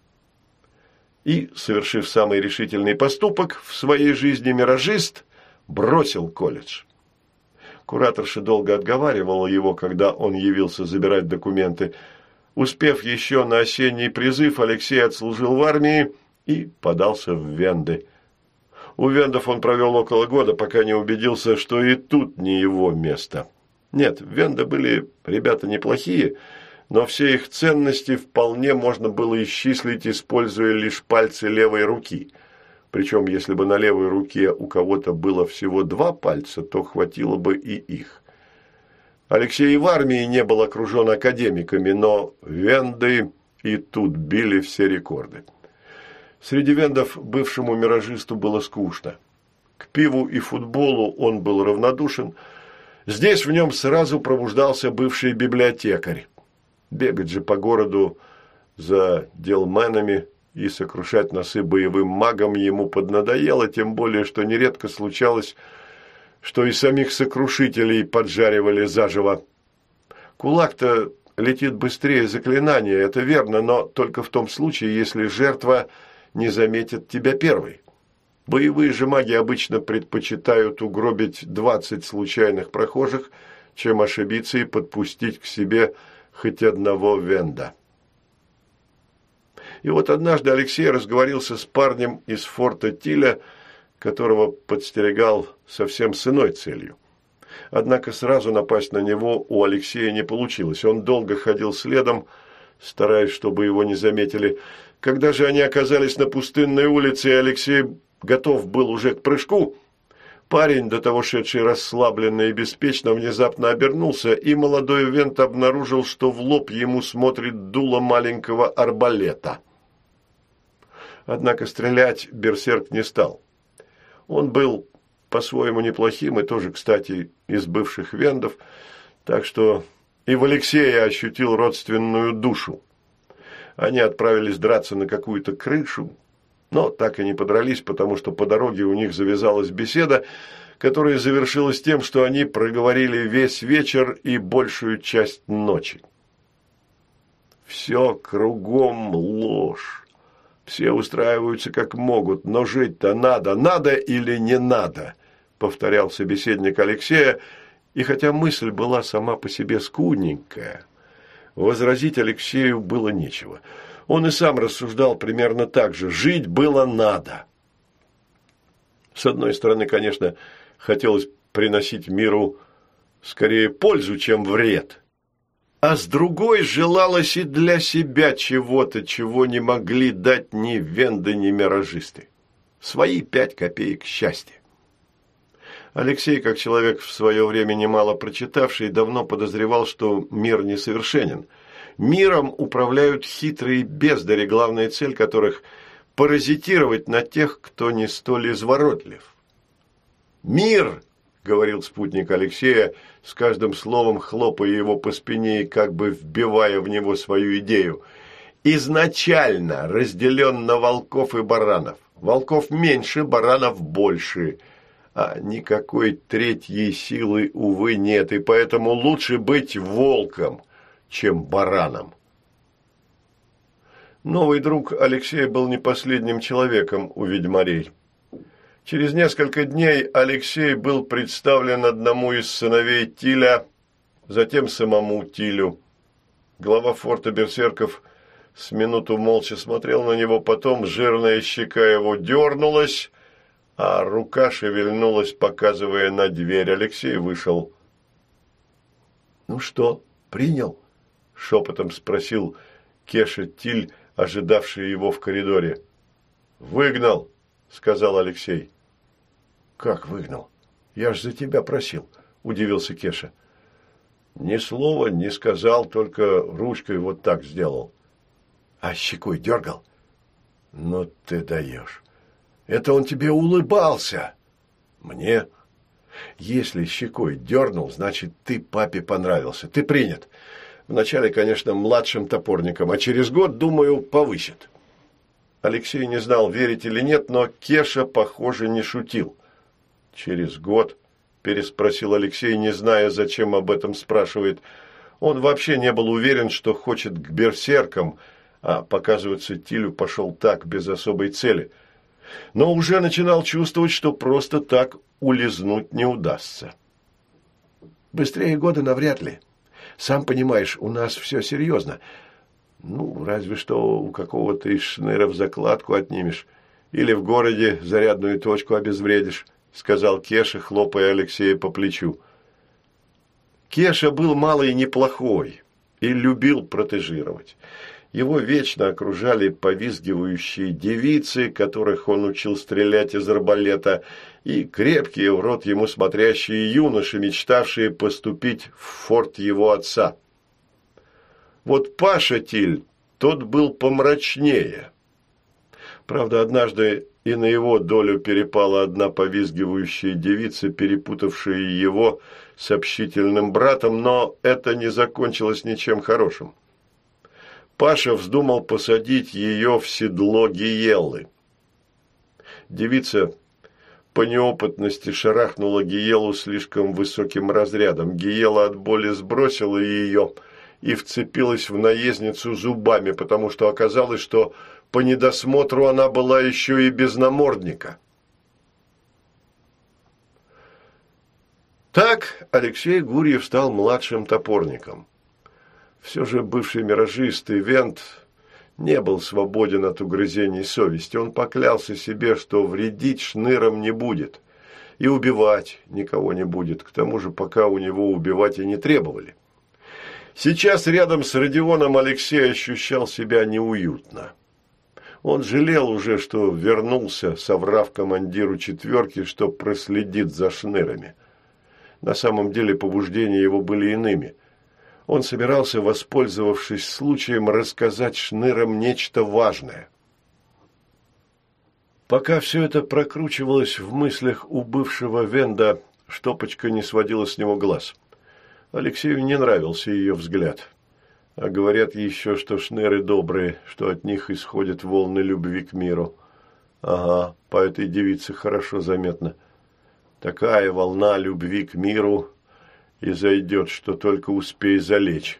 И, совершив самый решительный поступок в своей жизни, миражист бросил колледж. Кураторша долго отговаривала его, когда он явился забирать документы. Успев еще на осенний призыв, Алексей отслужил в армии и подался в венды. У вендов он провел около года, пока не убедился, что и тут не его место. Нет, венды были ребята неплохие, но все их ценности вполне можно было исчислить, используя лишь пальцы левой руки. Причем, если бы на левой руке у кого-то было всего 2 пальца, то хватило бы и их. Алексей и в армии не был окружен академиками, но венды и тут били все рекорды. Среди вендов бывшему миражисту было скучно. К пиву и футболу он был равнодушен. Здесь в нем сразу пробуждался бывший библиотекарь. Бегать же по городу за делменами и сокрушать носы боевым магам ему поднадоело, тем более, что нередко случалось, что и самих сокрушителей поджаривали заживо. Кулак-то летит быстрее заклинания, это верно, но только в том случае, если жертва не заметит тебя первой. Боевые же маги обычно предпочитают угробить 20 случайных прохожих, чем ошибиться и подпустить к себе хоть одного венда. И вот однажды Алексей разговорился с парнем из форта Тиля, которого подстерегал совсем с иной целью. Однако сразу напасть на него у Алексея не получилось. Он долго ходил следом, стараясь, чтобы его не заметили. Когда же они оказались на пустынной улице, и Алексей готов был уже к прыжку, парень, до того шедший расслабленно и беспечно, внезапно обернулся, и молодой вент обнаружил, что в лоб ему смотрит дуло маленького арбалета. Однако стрелять берсерк не стал. Он был по-своему неплохим и тоже, кстати, из бывших вендов, так что и в Алексея ощутил родственную душу. Они отправились драться на какую-то крышу, но так и не подрались, потому что по дороге у них завязалась беседа, которая завершилась тем, что они проговорили весь вечер и большую часть ночи. Все кругом ложь. Все устраиваются как могут, но жить-то надо, надо или не надо, повторял собеседник Алексея, и хотя мысль была сама по себе скудненькая, возразить Алексею было нечего. Он и сам рассуждал примерно так же. Жить было надо. С одной стороны, конечно, хотелось приносить миру скорее пользу, чем вред. А с другой желалось и для себя чего-то, чего не могли дать ни венды, ни миражисты. Свои 5 копеек счастья. Алексей, как человек в свое время немало прочитавший, давно подозревал, что мир несовершенен. Миром управляют хитрые бездари, главная цель которых – паразитировать на тех, кто не столь изворотлив. «Мир!» – говорил спутник Алексея, с каждым словом хлопая его по спине и как бы вбивая в него свою идею. «Изначально разделен на волков и баранов. Волков меньше, баранов больше. А никакой третьей силы, увы, нет, и поэтому лучше быть волком, чем бараном». Новый друг Алексея был не последним человеком у ведьмарей. Через несколько дней Алексей был представлен одному из сыновей Тиля, затем самому Тилю. Глава форта берсерков с минуту молча смотрел на него, потом жирная щека его дернулась, а рука шевельнулась, показывая на дверь. Алексей вышел. «Ну что, принял?» – шепотом спросил Кеша Тиль, ожидавший его в коридоре. «Выгнал», – сказал Алексей. «Как выгнал? Я ж за тебя просил», – удивился Кеша. «Ни слова не сказал, только ручкой вот так сделал». «А щекой дергал?» «Ну ты даешь. Это он тебе улыбался». «Мне? Если щекой дернул, значит, ты папе понравился. Ты принят. Вначале, конечно, младшим топорником, а через год, думаю, повысит». Алексей не знал, верить или нет, но Кеша, похоже, не шутил. «Через год?» – переспросил Алексей, не зная, зачем об этом спрашивает. Он вообще не был уверен, что хочет к берсеркам, а, показывается, Тилю пошел так, без особой цели. Но уже начинал чувствовать, что просто так улизнуть не удастся. «Быстрее года навряд ли. Сам понимаешь, у нас все серьезно. Ну, разве что у какого-то из шныров закладку отнимешь или в городе зарядную точку обезвредишь», – сказал Кеша, хлопая Алексея по плечу. Кеша был малый неплохой и любил протежировать. Его вечно окружали повизгивающие девицы, которых он учил стрелять из арбалета, и крепкие в рот ему смотрящие юноши, мечтавшие поступить в форт его отца. Вот Паша Тиль, тот был помрачнее. Правда, однажды и на его долю перепала одна повизгивающая девица, перепутавшая его с общительным братом, но это не закончилось ничем хорошим. Паша вздумал посадить ее в седло Гиеллы. Девица по неопытности шарахнула Гиеллу слишком высоким разрядом. Гиелла от боли сбросила ее и вцепилась в наездницу зубами, потому что оказалось, что по недосмотру она была еще и без намордника. Так Алексей Гурьев стал младшим топорником. Все же бывший миражист и вент не был свободен от угрызений совести. Он поклялся себе, что вредить шнырам не будет и убивать никого не будет. К тому же пока у него убивать и не требовали. Сейчас рядом с Родионом Алексей ощущал себя неуютно. Он жалел уже, что вернулся, соврав командиру четверки, что проследит за шнырами. На самом деле побуждения его были иными. Он собирался, воспользовавшись случаем, рассказать шнырам нечто важное. Пока все это прокручивалось в мыслях у бывшего венда, Штопочка не сводила с него глаз. Алексею не нравился ее взгляд. А говорят еще, что шныры добрые, что от них исходят волны любви к миру. Ага, по этой девице хорошо заметно. Такая волна любви к миру и зайдет, что только успей залечь.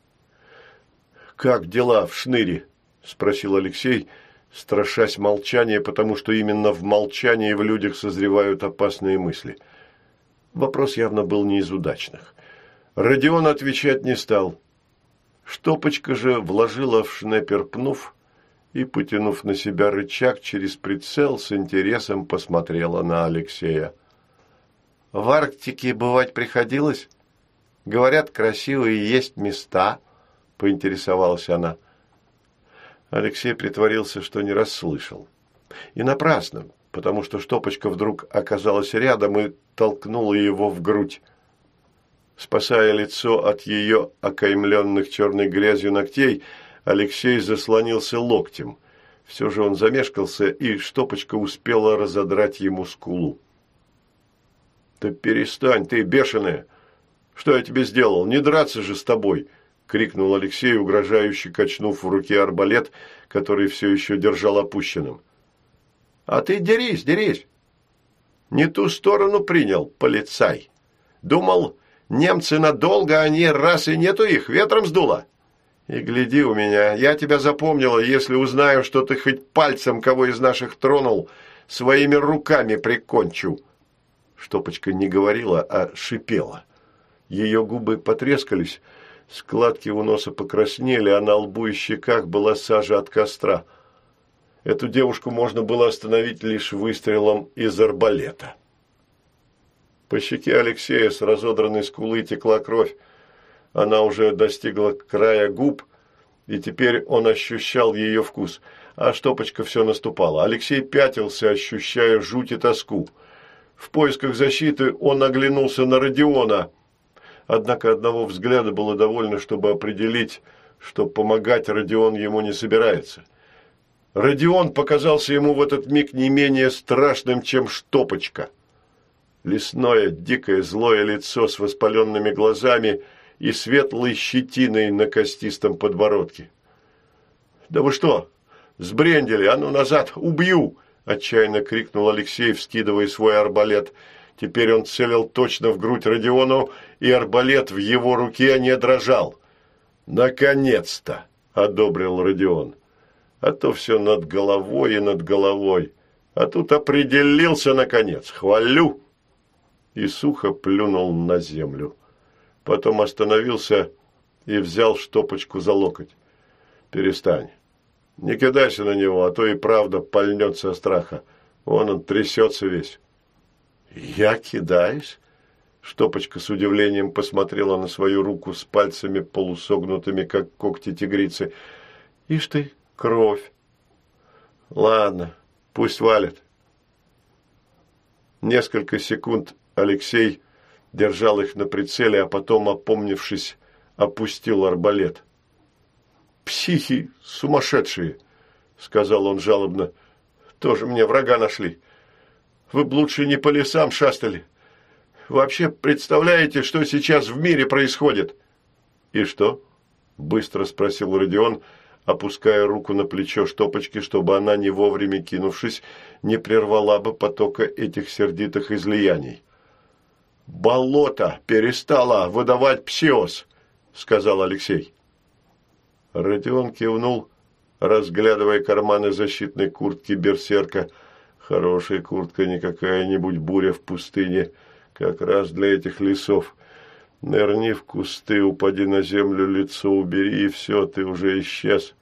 «Как дела в шныре?» – спросил Алексей, страшась молчания, потому что именно в молчании в людях созревают опасные мысли. Вопрос явно был не из удачных. Родион отвечать не стал. Штопочка же вложила в шнепер пнув и, потянув на себя рычаг, через прицел с интересом посмотрела на Алексея. «В Арктике бывать приходилось? Говорят, красивые есть места», – поинтересовалась она. Алексей притворился, что не расслышал. И напрасно, потому что Штопочка вдруг оказалась рядом и толкнула его в грудь. Спасая лицо от ее окаймленных черной грязью ногтей, Алексей заслонился локтем. Все же он замешкался, и Штопочка успела разодрать ему скулу. «Да перестань, ты бешеная! Что я тебе сделал? Не драться же с тобой!» – крикнул Алексей, угрожающе качнув в руке арбалет, который все еще держал опущенным. «А ты дерись, дерись! Не ту сторону принял, полицай! Думал, немцы надолго, они раз и нету их, ветром сдуло! И гляди у меня, я тебя запомнила, если узнаю, что ты хоть пальцем кого из наших тронул, своими руками прикончу!» Штопочка не говорила, а шипела. Ее губы потрескались, складки у носа покраснели, а на лбу и щеках была сажа от костра. Эту девушку можно было остановить лишь выстрелом из арбалета. По щеке Алексея с разодранной скулы текла кровь. Она уже достигла края губ, и теперь он ощущал ее вкус. А Штопочка все наступала. Алексей пятился, ощущая жуть и тоску. В поисках защиты он оглянулся на Родиона. Однако одного взгляда было довольно, чтобы определить, что помогать Родион ему не собирается. Родион показался ему в этот миг не менее страшным, чем Штопочка. Лесное, дикое, злое лицо с воспаленными глазами и светлой щетиной на костистом подбородке. «Да вы что, сбрендели? А ну назад, убью!» – отчаянно крикнул Алексей, вскидывая свой арбалет. Теперь он целил точно в грудь Родиону, и арбалет в его руке не дрожал. «Наконец-то!» – одобрил Родион. «А то все над головой и над головой. А тут определился, наконец. Хвалю!» И сухо плюнул на землю. Потом остановился и взял Штопочку за локоть. «Перестань. Не кидайся на него, а то и правда пальнет со страха. Он трясется весь». «Я кидаюсь? Штопочка с удивлением посмотрела на свою руку с пальцами полусогнутыми, как когти тигрицы. Ишь ты, кровь. Ладно, пусть валит. Несколько секунд Алексей держал их на прицеле, а потом, опомнившись, опустил арбалет. «Психи сумасшедшие!» – сказал он жалобно. «Тоже мне врага нашли. Вы б лучше не по лесам шастали. Вообще представляете, что сейчас в мире происходит?» «И что?» – быстро спросил Родион, опуская руку на плечо Штопочки, чтобы она, не вовремя кинувшись, не прервала бы потока этих сердитых излияний. «Болото перестало выдавать псиоз», – сказал Алексей. Родион кивнул, разглядывая карманы защитной куртки берсерка. Хорошая куртка, не какая-нибудь буря в пустыне, как раз для этих лесов. Нырни в кусты, упади на землю, лицо убери, и все, ты уже исчез.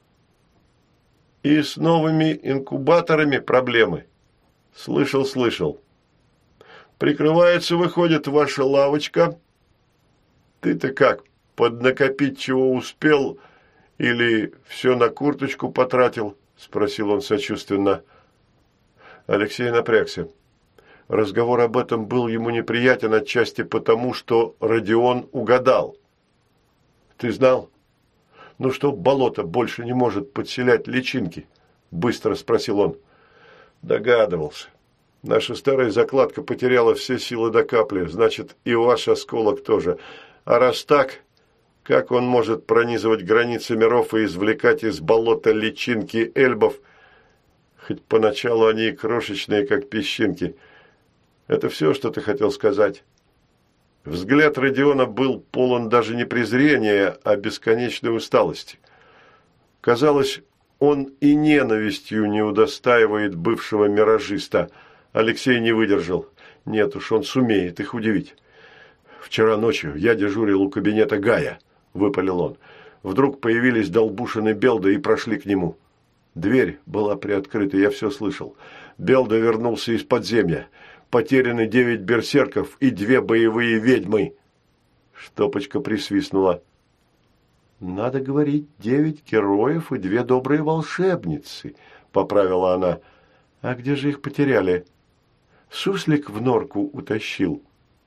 И с новыми инкубаторами проблемы. Слышал. Прикрывается, выходит, ваша лавочка. Ты-то как, поднакопить чего успел или все на курточку потратил? Спросил он сочувственно. Алексей напрягся. Разговор об этом был ему неприятен отчасти потому, что Родион угадал. «Ты знал? Ну что, болото больше не может подселять личинки?» – быстро спросил он. «Догадывался. Наша старая закладка потеряла все силы до капли, значит, и ваш осколок тоже. А раз так, как он может пронизывать границы миров и извлекать из болота личинки эльбов, хоть поначалу они и крошечные, как песчинки? Это все, что ты хотел сказать?» Взгляд Родиона был полон даже не презрения, а бесконечной усталости. Казалось, он и ненавистью не удостаивает бывшего миражиста. Алексей не выдержал. Нет уж, он сумеет их удивить. «Вчера ночью я дежурил у кабинета Гая», – выпалил он. Вдруг появились Долбушин и Белда и прошли к нему. Дверь была приоткрыта, я все слышал. Белда вернулся из подземья. Потеряны 9 берсерков и 2 боевые ведьмы. Штопочка присвистнула. «Надо говорить, 9 героев и 2 добрые волшебницы», – поправила она. «А где же их потеряли? Суслик в норку утащил».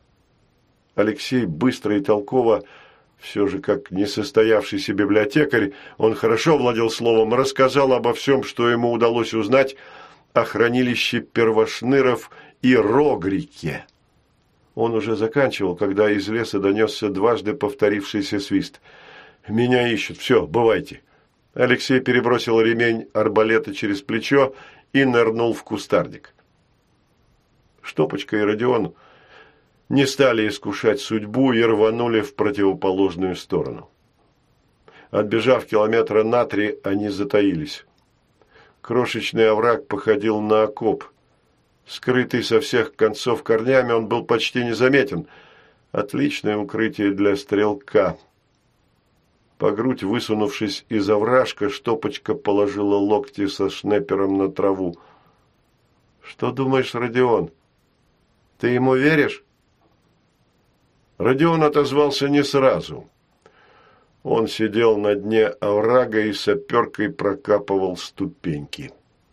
Алексей быстро и толково, все же как несостоявшийся библиотекарь, он хорошо владел словом, рассказал обо всем, что ему удалось узнать о хранилище первошныров и Рогрике. Он уже заканчивал, когда из леса донесся дважды повторившийся свист. «Меня ищут. Все, бывайте». Алексей перебросил ремень арбалета через плечо и нырнул в кустарник. Штопочка и Родион не стали искушать судьбу и рванули в противоположную сторону. Отбежав километра на 3, они затаились. Крошечный овраг походил на окоп. Скрытый со всех концов корнями, он был почти незаметен. Отличное укрытие для стрелка. По грудь высунувшись из овражка, Штопочка положила локти со шнепером на траву. «Что думаешь, Родион? Ты ему веришь?» Родион отозвался не сразу. Он сидел на дне оврага и саперкой прокапывал ступеньки.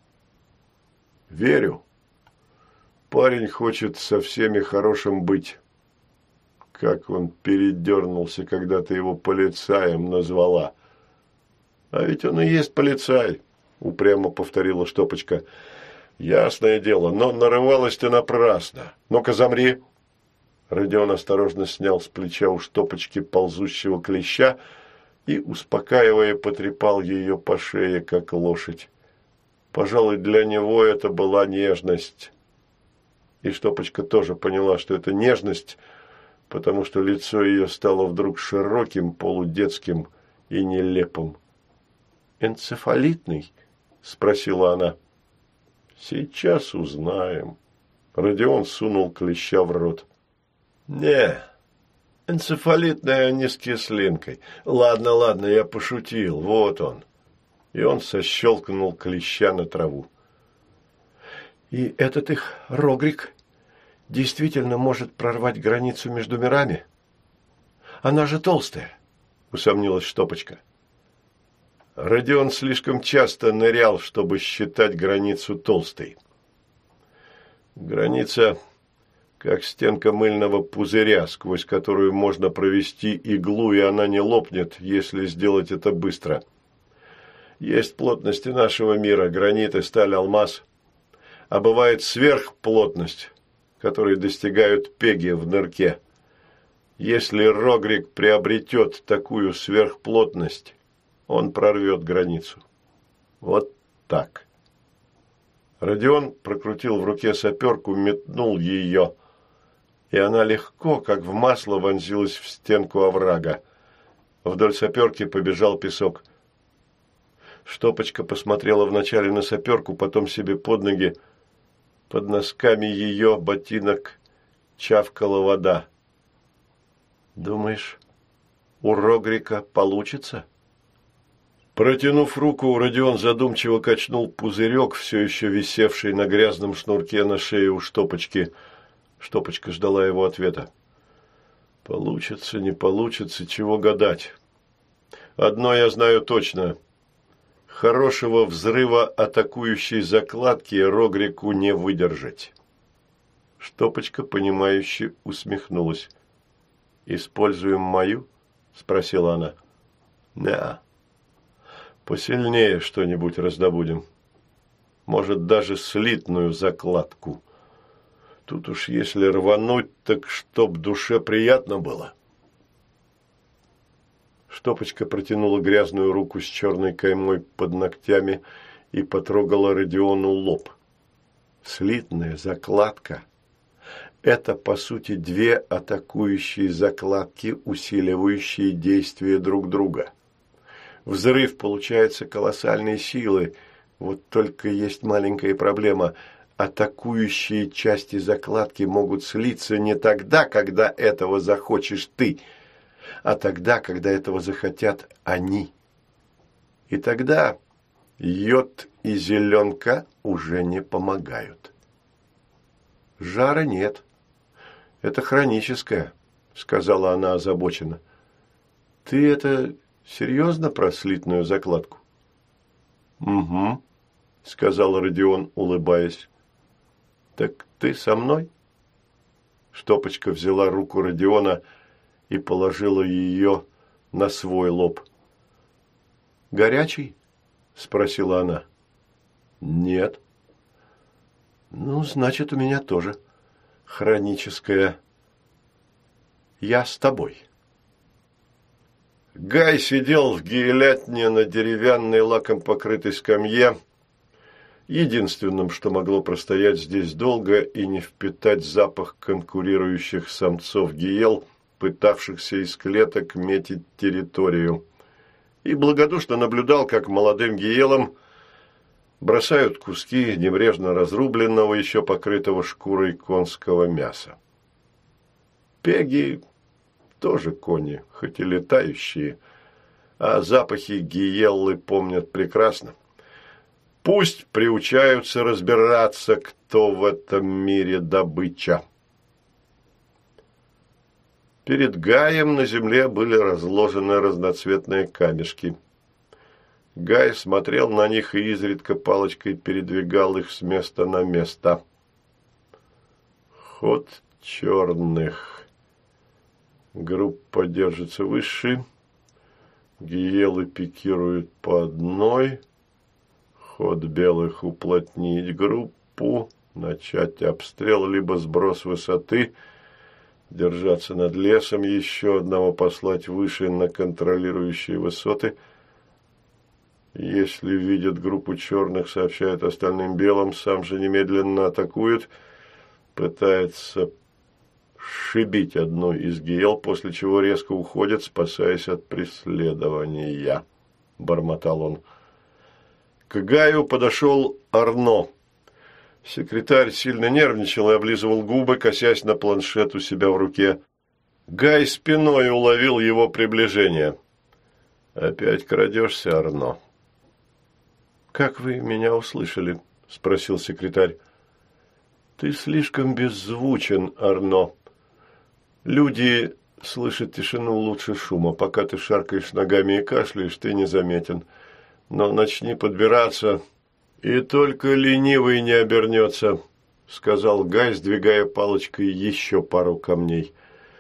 «Верю. Парень хочет со всеми хорошим быть. Как он передернулся, когда ты его полицаем назвала. А ведь он и есть полицай», – упрямо повторила Штопочка. «Ясное дело, но нарывалась ты напрасно. Ну-ка, замри». Родион осторожно снял с плеча у Штопочки ползущего клеща и, успокаивая, потрепал ее по шее, как лошадь. Пожалуй, для него это была нежность. И Штопочка тоже поняла, что это нежность, потому что лицо ее стало вдруг широким, полудетским и нелепым. «Энцефалитный?» – спросила она. «Сейчас узнаем». Родион сунул клеща в рот. «Не, энцефалитная не с кислинкой. Ладно, я пошутил, вот он». И он сощелкнул клеща на траву. «И этот их Рогрик действительно может прорвать границу между мирами? Она же толстая, усомнилась Штопочка. Родион слишком часто нырял, чтобы считать границу толстой. Граница, как стенка мыльного пузыря, сквозь которую можно провести иглу, и она не лопнет, если сделать это быстро. Есть плотности нашего мира, гранит и сталь, алмаз. А бывает сверхплотность, которые достигают пеги в нырке. Если Рогрик приобретет такую сверхплотность, он прорвет границу. Вот так. Родион прокрутил в руке саперку, метнул ее, и она легко, как в масло, вонзилась в стенку оврага. Вдоль саперки побежал песок. Штопочка посмотрела вначале на саперку, потом себе под ноги. Под носками ее ботинок чавкала вода. «Думаешь, у Рогрика получится?» Протянув руку, Родион задумчиво качнул пузырек, все еще висевший на грязном шнурке на шее у Штопочки. Штопочка ждала его ответа. «Получится, не получится, чего гадать. Одно я знаю точно. Хорошего взрыва атакующей закладки Рогрику не выдержать». Штопочка, понимающе усмехнулась. «Используем мою?» – спросила она. «Да. Посильнее что-нибудь раздобудем. Может, даже слитную закладку. Тут уж если рвануть, так чтоб душе приятно было». Штопочка протянула грязную руку с черной каймой под ногтями и потрогала Родиону лоб. Слитная закладка – это, по сути, две атакующие закладки, усиливающие действия друг друга. Взрыв получается колоссальной силы, вот только есть маленькая проблема. Атакующие части закладки могут слиться не тогда, когда этого захочешь ты, а тогда, когда этого захотят они. И тогда йод и зеленка уже не помогают. «Жара нет. Это хроническое», — сказала она озабоченно. «Ты это серьезно про слитную закладку?» «Угу», — сказал Родион, улыбаясь. «Так ты со мной?» Штопочка взяла руку Родиона и положила ее на свой лоб. «Горячий?» – спросила она. «Нет». «Ну, значит, у меня тоже хроническое. Я с тобой». Гай сидел в гиелятне на деревянной лаком покрытой скамье, единственным, что могло простоять здесь долго и не впитать запах конкурирующих самцов гиел, пытавшихся из клеток метить территорию, и благодушно наблюдал, как молодым гиелам бросают куски небрежно разрубленного, еще покрытого шкурой конского мяса. Пеги тоже кони, хоть и летающие, а запахи гиеллы помнят прекрасно. Пусть приучаются разбираться, кто в этом мире добыча. Перед Гаем на земле были разложены разноцветные камешки. Гай смотрел на них и изредка палочкой передвигал их с места на место. Ход черных. Группа держится выше. Гиелы пикируют по одной. Ход белых уплотнить группу. Начать обстрел, либо сброс высоты. Держаться над лесом, еще одного послать выше на контролирующие высоты. Если видят группу черных, сообщают остальным белым, сам же немедленно атакует, пытается сшибить одну из гиел, после чего резко уходит, спасаясь от преследования, бормотал он. К Гаю подошел Арно. Секретарь сильно нервничал и облизывал губы, косясь на планшет у себя в руке. Гай спиной уловил его приближение. «Опять крадешься, Арно?» «Как вы меня услышали?» – спросил секретарь. Ты слишком беззвучен, Арно. Люди слышат тишину лучше шума. Пока ты шаркаешь ногами и кашляешь, ты незаметен. Но начни подбираться, и только ленивый не обернется, сказал Гай, сдвигая палочкой еще пару камней.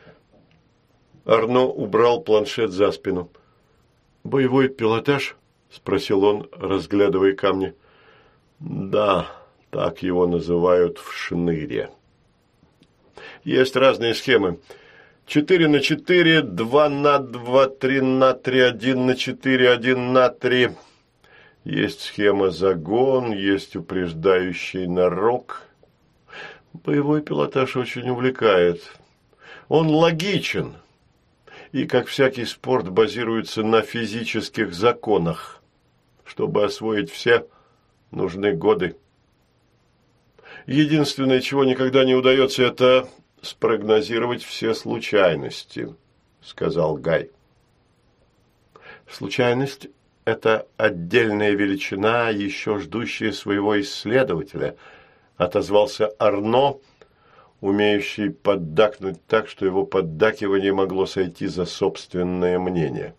Арно убрал планшет за спину. «Боевой пилотаж?» – спросил он, разглядывая камни. «Да, так его называют в шныре. Есть разные схемы. 4×4, 2×2, 3×3, 1×4, 1×3. Есть схема загон, есть упреждающий нарок. Боевой пилотаж очень увлекает. Он логичен. И, как всякий спорт, базируется на физических законах. Чтобы освоить все, нужны годы. Единственное, чего никогда не удается, это спрогнозировать все случайности, сказал Гай. Случайность – это отдельная величина, еще ждущая своего исследователя, отозвался Арно, умеющий поддакнуть так, что его поддакивание могло сойти за собственное мнение.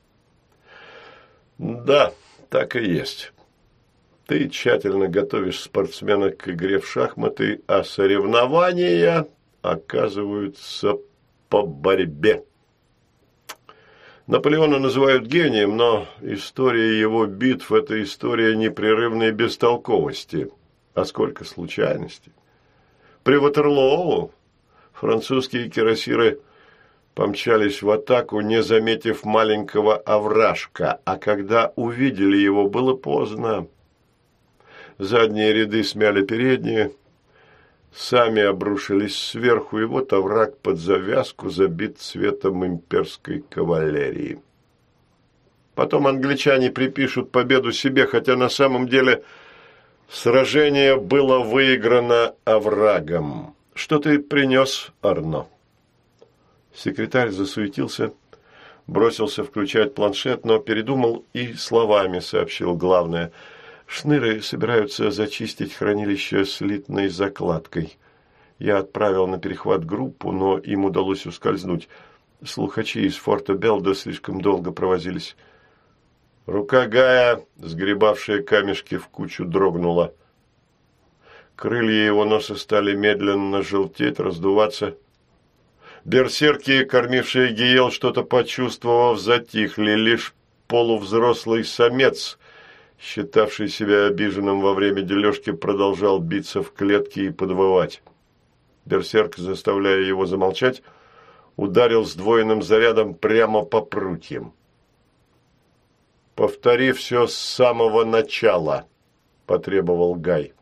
Да, так и есть. Ты тщательно готовишь спортсмена к игре в шахматы, а соревнования оказываются по борьбе. Наполеона называют гением, но история его битв – это история непрерывной бестолковости. А сколько случайностей. При Ватерлоу французские кирасиры помчались в атаку, не заметив маленького овражка, а когда увидели его, было поздно. Задние ряды смяли передние, сами обрушились сверху, и вот овраг под завязку забит цветом имперской кавалерии. Потом англичане припишут победу себе, хотя на самом деле сражение было выиграно оврагом. Что ты принес, Арно? Секретарь засуетился, бросился включать планшет, но передумал и словами сообщил главное. Шныры собираются зачистить хранилище слитной закладкой. Я отправил на перехват группу, но им удалось ускользнуть. Слухачи из форта Белда слишком долго провозились. Рука Гая, сгребавшая камешки в кучу, дрогнула. Крылья его носа стали медленно желтеть, раздуваться. Берсерки, кормившие Гиел, что-то почувствовав, затихли. Лишь полувзрослый самец, считавший себя обиженным во время дележки, продолжал биться в клетке и подвывать. Берсерк, заставляя его замолчать, ударил сдвоенным зарядом прямо по прутьям. «Повтори все с самого начала», – потребовал Гай.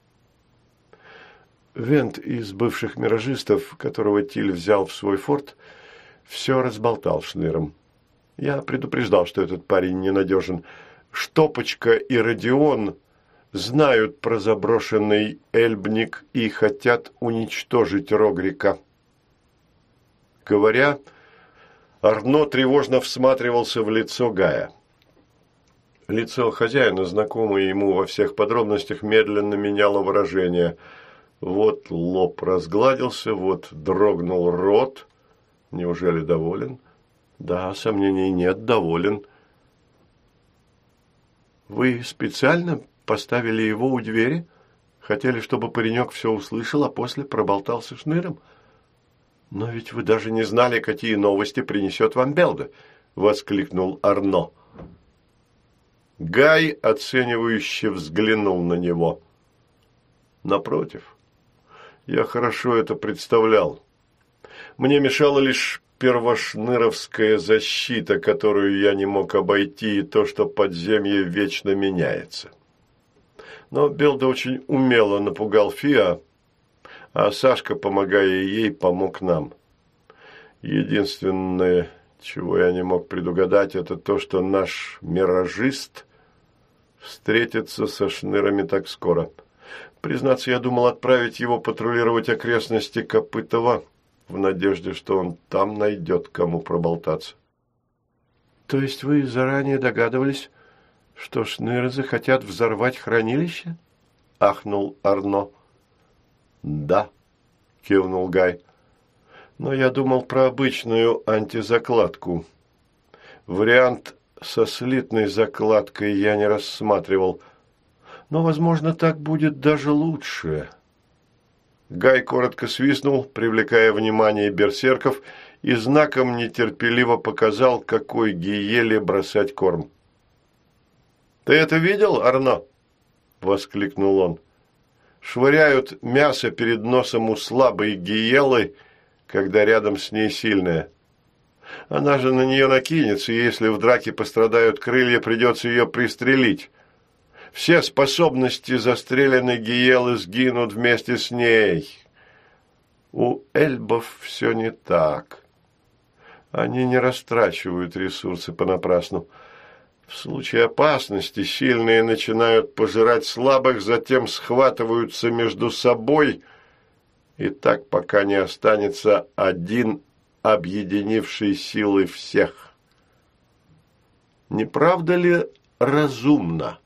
Вент из бывших миражистов, которого Тиль взял в свой форт, все разболтал шныром. Я предупреждал, что этот парень ненадежен. Штопочка и Родион знают про заброшенный Эльбник и хотят уничтожить Рогрика. Говоря, Арно тревожно всматривался в лицо Гая. Лицо хозяина, знакомое ему во всех подробностях, медленно меняло выражение. Вот лоб разгладился, вот дрогнул рот. Неужели доволен? Да, сомнений нет, доволен. Вы специально поставили его у двери? Хотели, чтобы паренек все услышал, а после проболтался шныром? Но ведь вы даже не знали, какие новости принесет вам Белда, воскликнул Арно. Гай оценивающе взглянул на него. Напротив, я хорошо это представлял. Мне мешала лишь первошныровская защита, которую я не мог обойти, и то, что подземье вечно меняется. Но Белда очень умело напугал Фиа, а Сашка, помогая ей, помог нам. Единственное, чего я не мог предугадать, это то, что наш миражист встретится со шнырами так скоро. Признаться, я думал отправить его патрулировать окрестности Копытова, в надежде, что он там найдет, кому проболтаться. То есть вы заранее догадывались, что шныры захотят взорвать хранилище? Ахнул Арно. Да. – кивнул Гай. «Но я думал про обычную антизакладку. Вариант со слитной закладкой я не рассматривал. Но, возможно, так будет даже лучше». Гай коротко свистнул, привлекая внимание берсерков, и знаком нетерпеливо показал, какой гиеле бросать корм. «Ты это видел, Арно?» – воскликнул он. «Швыряют мясо перед носом у слабой гиелы, когда рядом с ней сильная. Она же на нее накинется, и если в драке пострадают крылья, придется ее пристрелить. Все способности застреленной гиелы сгинут вместе с ней. У эльбов все не так. Они не растрачивают ресурсы понапрасну. В случае опасности сильные начинают пожирать слабых, затем схватываются между собой, и так пока не останется один, объединивший силы всех. Не правда ли разумно?»